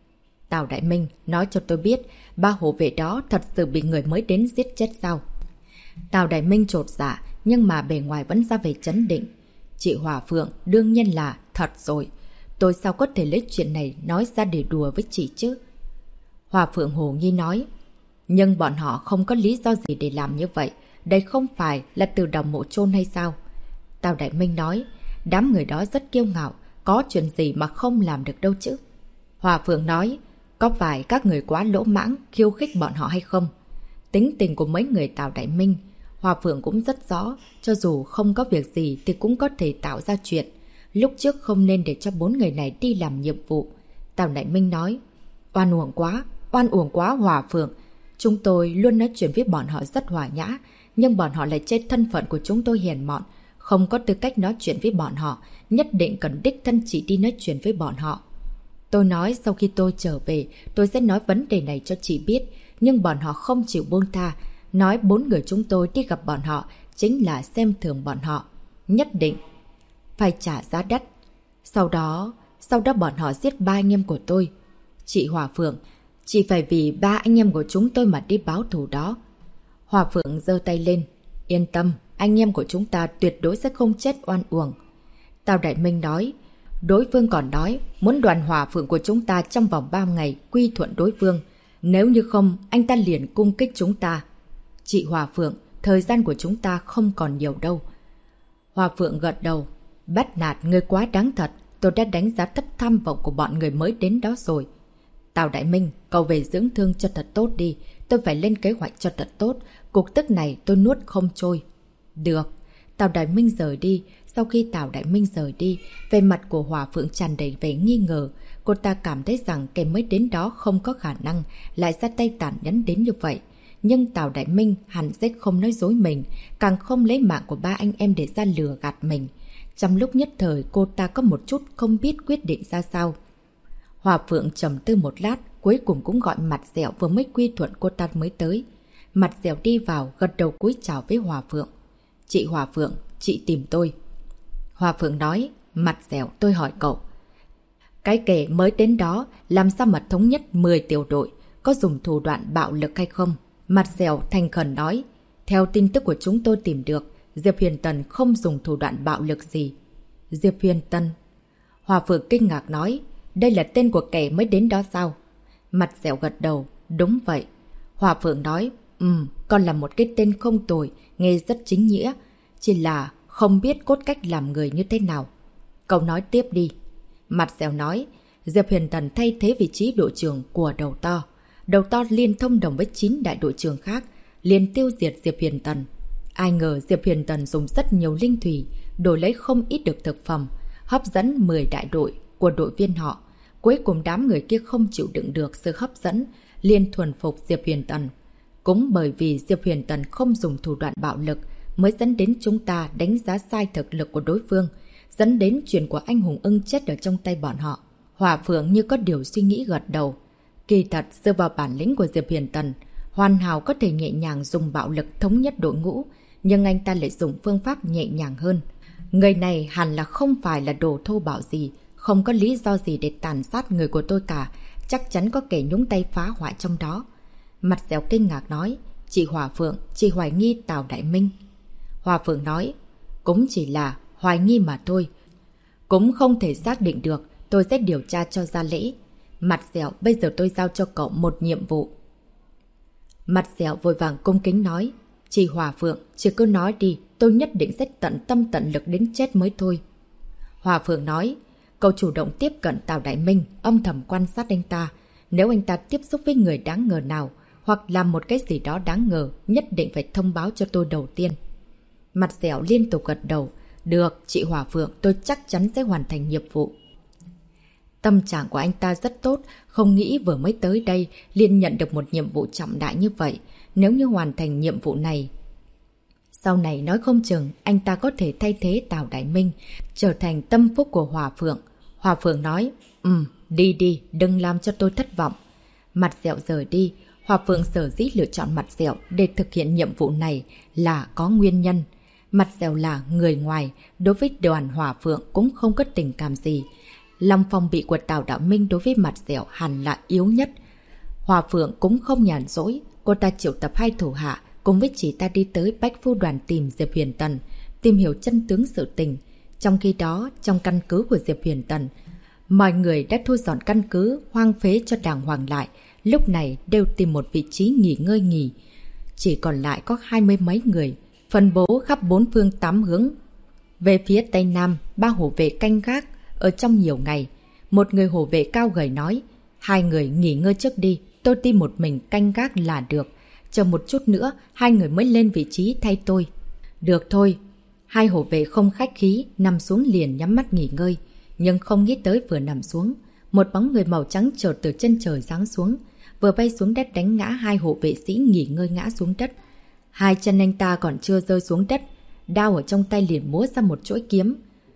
Tào Đại Minh, nói cho tôi biết, 3 hộ vệ đó thật sự bị người mới đến giết chết sao? Tào Đại Minh chột dạ, nhưng mà bề ngoài vẫn ra vẻ trấn định. Chị Hỏa Phượng, đương nhiên là thật rồi. Tôi sao có thể lấy chuyện này nói ra để đùa với chị chứ? Hỏa Phượng hồ nghi nói. Nhưng bọn họ không có lý do gì để làm như vậy. Đây không phải là từ đồng mộ chôn hay sao? Tào Đại Minh nói, đám người đó rất kiêu ngạo, có chuyện gì mà không làm được đâu chứ. Hòa Phượng nói, có phải các người quá lỗ mãng khiêu khích bọn họ hay không? Tính tình của mấy người Tào Đại Minh, Hòa Phượng cũng rất rõ, cho dù không có việc gì thì cũng có thể tạo ra chuyện. Lúc trước không nên để cho 4 người này đi làm nhiệm vụ. Tào Đại Minh nói, oan uổng quá Hòa Phượng. Chúng tôi luôn nói chuyện với bọn họ rất hòa nhã, nhưng bọn họ lại chê thân phận của chúng tôi hèn mọn, không có tư cách nói chuyện với bọn họ, nhất định cần đích thân chị đi nói chuyện với bọn họ. Tôi nói sau khi tôi trở về, tôi sẽ nói vấn đề này cho chị biết, nhưng bọn họ không chịu buông tha, nói 4 người chúng tôi đi gặp bọn họ chính là xem thường bọn họ, nhất định phải trả giá đắt. Sau đó bọn họ giết 3 anh em của tôi. Chị Hòa Phượng, chị phải vì 3 anh em của chúng tôi mà đi báo thù đó. Hòa Phượng giơ tay lên, yên tâm, anh em của chúng ta tuyệt đối sẽ không chết oan uổng. Tào Đại Minh nói, đối phương còn nói muốn đoàn Hòa Phượng của chúng ta trong vòng 3 ngày quy thuận đối phương. Nếu như không, anh ta liền cung kích chúng ta. Chị Hòa Phượng, thời gian của chúng ta không còn nhiều đâu. Hòa Phượng gật đầu, bắt nạt người quá đáng thật, tôi đã đánh giá thấp tham vọng của bọn người mới đến đó rồi. Tào Đại Minh, cậu về dưỡng thương cho thật tốt đi, tôi phải lên kế hoạch cho thật tốt, cục tức này tôi nuốt không trôi. Được. Tào Đại Minh rời đi. Sau khi Tào Đại Minh rời đi, về mặt của Hòa Phượng tràn đầy vẻ nghi ngờ. Cô ta cảm thấy rằng kẻ mới đến đó không có khả năng lại ra tay tàn nhẫn đến như vậy. Nhưng Tào Đại Minh hẳn sẽ không nói dối mình, càng không lấy mạng của 3 anh em để ra lừa gạt mình. Trong lúc nhất thời cô ta có một chút không biết quyết định ra sao. Hòa Phượng trầm tư một lát, cuối cùng cũng gọi Mặt Dẻo vừa mới quy thuận cô ta mới tới. Mặt Dẻo đi vào, gật đầu cúi chào với Hòa Phượng. Chị Hòa Phượng, chị tìm tôi. Hòa Phượng nói, Mặt Dẻo, tôi hỏi cậu. Cái kẻ mới đến đó, làm sao mà thống nhất 10 tiểu đội, có dùng thủ đoạn bạo lực hay không? Mặt Dẻo thành khẩn nói, theo tin tức của chúng tôi tìm được, Diệp Huyền Tần không dùng thủ đoạn bạo lực gì. Diệp Huyền Tần? Hòa Phượng kinh ngạc nói, đây là tên của kẻ mới đến đó sao? Mặt Dẻo gật đầu, đúng vậy. Hòa Phượng nói, con là một cái tên không tồi, nghe rất chính nghĩa, chỉ là không biết cốt cách làm người như thế nào. Cậu nói tiếp đi. Mặt Dẻo nói, Diệp Huyền Tần thay thế vị trí đội trưởng của Đầu To. Đầu To liên thông đồng với 9 đại đội trưởng khác, liền tiêu diệt Diệp Huyền Tần. Ai ngờ Diệp Huyền Tần dùng rất nhiều linh thủy, đổi lấy không ít được thực phẩm, hấp dẫn 10 đại đội của đội viên họ. Cuối cùng đám người kia không chịu đựng được sự hấp dẫn, liền thuần phục Diệp Huyền Tần. Cũng bởi vì Diệp Huyền Tần không dùng thủ đoạn bạo lực, mới dẫn đến chúng ta đánh giá sai thực lực của đối phương, dẫn đến chuyện của anh Hùng Ưng chết ở trong tay bọn họ. Hòa Phượng như có điều suy nghĩ gật đầu. Kỳ thật, dựa vào bản lĩnh của Diệp Huyền Tần, hoàn hảo có thể nhẹ nhàng dùng bạo lực thống nhất đội ngũ, nhưng anh ta lại dùng phương pháp nhẹ nhàng hơn. Người này hẳn là không phải là đồ thô bạo gì, không có lý do gì để tàn sát người của tôi cả, chắc chắn có kẻ nhúng tay phá hoại trong đó. Mặt Dẻo kinh ngạc nói, chị Hòa Phượng, chị hoài nghi Tào Đại Minh. Hòa Phượng nói, cũng chỉ là hoài nghi mà thôi, cũng không thể xác định được, tôi sẽ điều tra cho ra lễ. Mặt Dẻo, bây giờ tôi giao cho cậu một nhiệm vụ. Mặt Dẻo vội vàng cung kính nói, chị Hòa Phượng, chị cứ nói đi, tôi nhất định sẽ tận tâm tận lực đến chết mới thôi. Hòa Phượng nói, cậu chủ động tiếp cận Tào Đại Minh, âm thầm quan sát anh ta. Nếu anh ta tiếp xúc với người đáng ngờ nào, hoặc làm một cái gì đó đáng ngờ, nhất định phải thông báo cho tôi đầu tiên. Mặt Dẻo liên tục gật đầu, được, chị Hòa Phượng, tôi chắc chắn sẽ hoàn thành nhiệm vụ. Tâm trạng của anh ta rất tốt, không nghĩ vừa mới tới đây liền nhận được một nhiệm vụ trọng đại như vậy. Nếu như hoàn thành nhiệm vụ này, sau này nói không chừng anh ta có thể thay thế Tào Đại Minh, trở thành tâm phúc của Hòa Phượng. Hòa Phượng nói, đi đi, đừng làm cho tôi thất vọng. Mặt Dẻo rời đi. Hòa Phượng sở dĩ lựa chọn Mặt Dẻo để thực hiện nhiệm vụ này là có nguyên nhân. Mặt Dẻo là người ngoài, đối với đoàn Hòa Phượng cũng không có tình cảm gì. Lòng phòng bị của Tào Đại Minh đối với Mặt Dẻo hẳn là yếu nhất. Hòa Phượng cũng không nhàn rỗi, cô ta triệu tập 2 thủ hạ cùng với chị ta đi tới Bách Phu Đoàn tìm Diệp Huyền Tần, tìm hiểu chân tướng sự tình. Trong khi đó, trong căn cứ của Diệp Huyền Tần, mọi người đã thu dọn căn cứ hoang phế cho đàng hoàng lại, lúc này đều tìm một vị trí nghỉ ngơi nghỉ. Chỉ còn lại có 20 mấy người, phân bố khắp 4 phương 8 hướng. Về phía tây nam, 3 hộ vệ canh gác ở trong nhiều ngày. Một người hộ vệ cao gầy nói, 2 người nghỉ ngơi trước đi, tôi đi một mình canh gác là được. Chờ một chút nữa, 2 người mới lên vị trí thay tôi. Được thôi. 2 hộ vệ không khách khí, nằm xuống liền nhắm mắt nghỉ ngơi. Nhưng không nghĩ tới vừa nằm xuống, một bóng người màu trắng chợt từ chân trời giáng xuống, vừa bay xuống đất đánh ngã 2 hộ vệ sĩ nghỉ ngơi ngã xuống đất. 2 chân anh ta còn chưa rơi xuống đất, đao ở trong tay liền múa ra một chuỗi kiếm.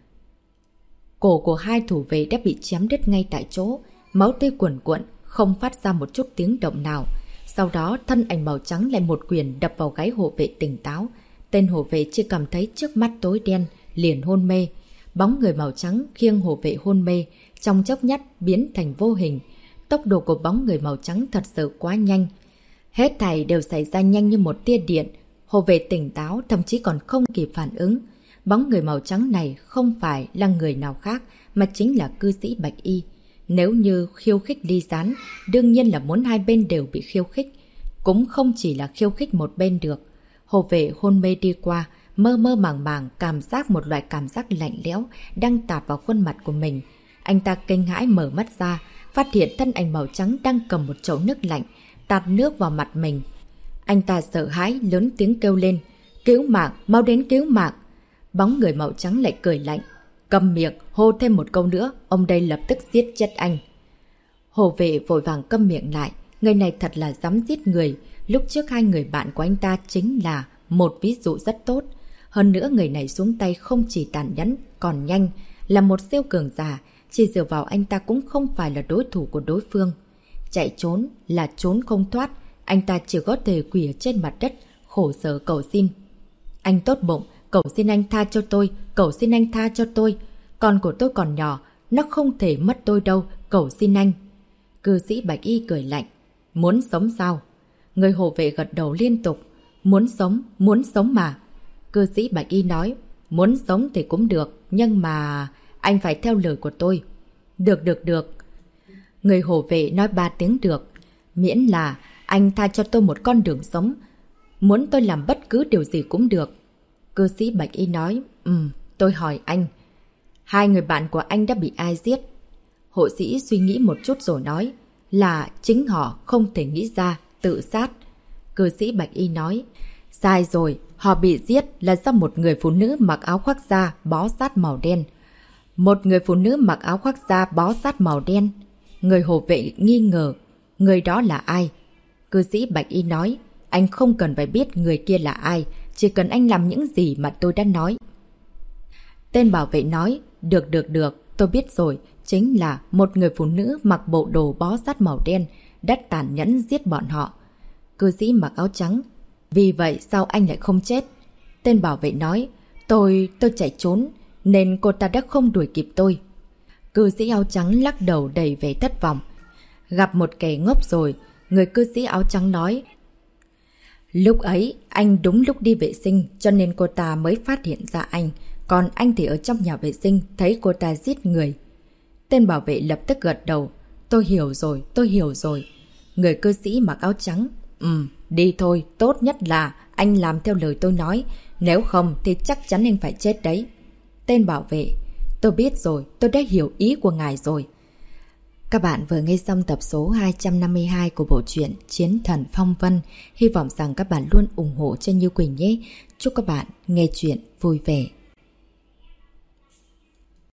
Cổ của 2 thủ vệ đã bị chém đứt ngay tại chỗ, máu tươi cuồn cuộn, không phát ra một chút tiếng động nào. Sau đó thân ảnh màu trắng lại một quyền đập vào gáy hộ vệ tỉnh táo. Tên hộ vệ chỉ cảm thấy trước mắt tối đen, liền hôn mê. Bóng người màu trắng khiêng hộ vệ hôn mê, trong chốc nhắt biến thành vô hình. Tốc độ của bóng người màu trắng thật sự quá nhanh. Hết thảy đều xảy ra nhanh như một tia điện. Hộ vệ tỉnh táo thậm chí còn không kịp phản ứng. Bóng người màu trắng này không phải là người nào khác mà chính là cư sĩ Bạch Y. Nếu như khiêu khích ly gián, đương nhiên là muốn 2 bên đều bị khiêu khích. Cũng không chỉ là khiêu khích một bên được. Hộ vệ hôn mê đi qua, mơ mơ màng màng cảm giác một loại cảm giác lạnh lẽo đang tạt vào khuôn mặt của mình. Anh ta kinh hãi mở mắt ra, phát hiện thân ảnh màu trắng đang cầm một chậu nước lạnh, tạt nước vào mặt mình. Anh ta sợ hãi lớn tiếng kêu lên, cứu mạng, mau đến cứu mạng. Bóng người màu trắng lại cười lạnh, cầm miệng, hô thêm một câu nữa, ông đây lập tức giết chết anh. Hộ vệ vội vàng câm miệng lại, người này thật là dám giết người. Lúc trước 2 người bạn của anh ta chính là một ví dụ rất tốt. Hơn nữa người này xuống tay không chỉ tàn nhẫn, còn nhanh, là một siêu cường giả, chỉ dựa vào anh ta cũng không phải là đối thủ của đối phương. Chạy trốn là trốn không thoát, anh ta chỉ có thể quỳ ở trên mặt đất, khổ sở cầu xin. Anh tốt bụng, cầu xin anh tha cho tôi, cầu xin anh tha cho tôi. Con của tôi còn nhỏ, nó không thể mất tôi đâu, cầu xin anh. Cư sĩ Bạch Y cười lạnh, muốn sống sao? Người hộ vệ gật đầu liên tục, muốn sống mà. Cư sĩ Bạch Y nói, muốn sống thì cũng được, nhưng mà anh phải theo lời của tôi. Được. Người hộ vệ nói 3 tiếng được, miễn là anh tha cho tôi một con đường sống. Muốn tôi làm bất cứ điều gì cũng được. Cư sĩ Bạch Y nói, tôi hỏi anh, 2 người bạn của anh đã bị ai giết? Hộ sĩ suy nghĩ một chút rồi nói, là chính họ không thể nghĩ ra, tự sát. Cư sĩ Bạch Y nói, sai rồi, họ bị giết là do một người phụ nữ mặc áo khoác da bó sát màu đen. Một người phụ nữ mặc áo khoác da bó sát màu đen. Người hộ vệ nghi ngờ, người đó là ai? Cư sĩ Bạch Y nói, anh không cần phải biết người kia là ai, chỉ cần anh làm những gì mà tôi đã nói. Tên bảo vệ nói, được, tôi biết rồi, chính là một người phụ nữ mặc bộ đồ bó sát màu đen, đã tàn nhẫn giết bọn họ. Cư sĩ mặc áo trắng, vì vậy sao anh lại không chết? Tên bảo vệ nói, tôi chạy trốn, nên cô ta đã không đuổi kịp tôi. Cư sĩ áo trắng lắc đầu đầy vẻ thất vọng. Gặp một kẻ ngốc rồi, người cư sĩ áo trắng nói. Lúc ấy, anh đúng lúc đi vệ sinh, cho nên cô ta mới phát hiện ra anh. Còn anh thì ở trong nhà vệ sinh, thấy cô ta giết người. Tên bảo vệ lập tức gật đầu. Tôi hiểu rồi. Người cư sĩ mặc áo trắng. Đi thôi, tốt nhất là anh làm theo lời tôi nói. Nếu không thì chắc chắn anh phải chết đấy. Tên bảo vệ. Tôi biết rồi, tôi đã hiểu ý của ngài rồi. Các bạn vừa nghe xong tập số 252 của bộ truyện Chiến Thần Phong Vân. Hy vọng rằng các bạn luôn ủng hộ cho Như Quỳnh nhé. Chúc các bạn nghe truyện vui vẻ.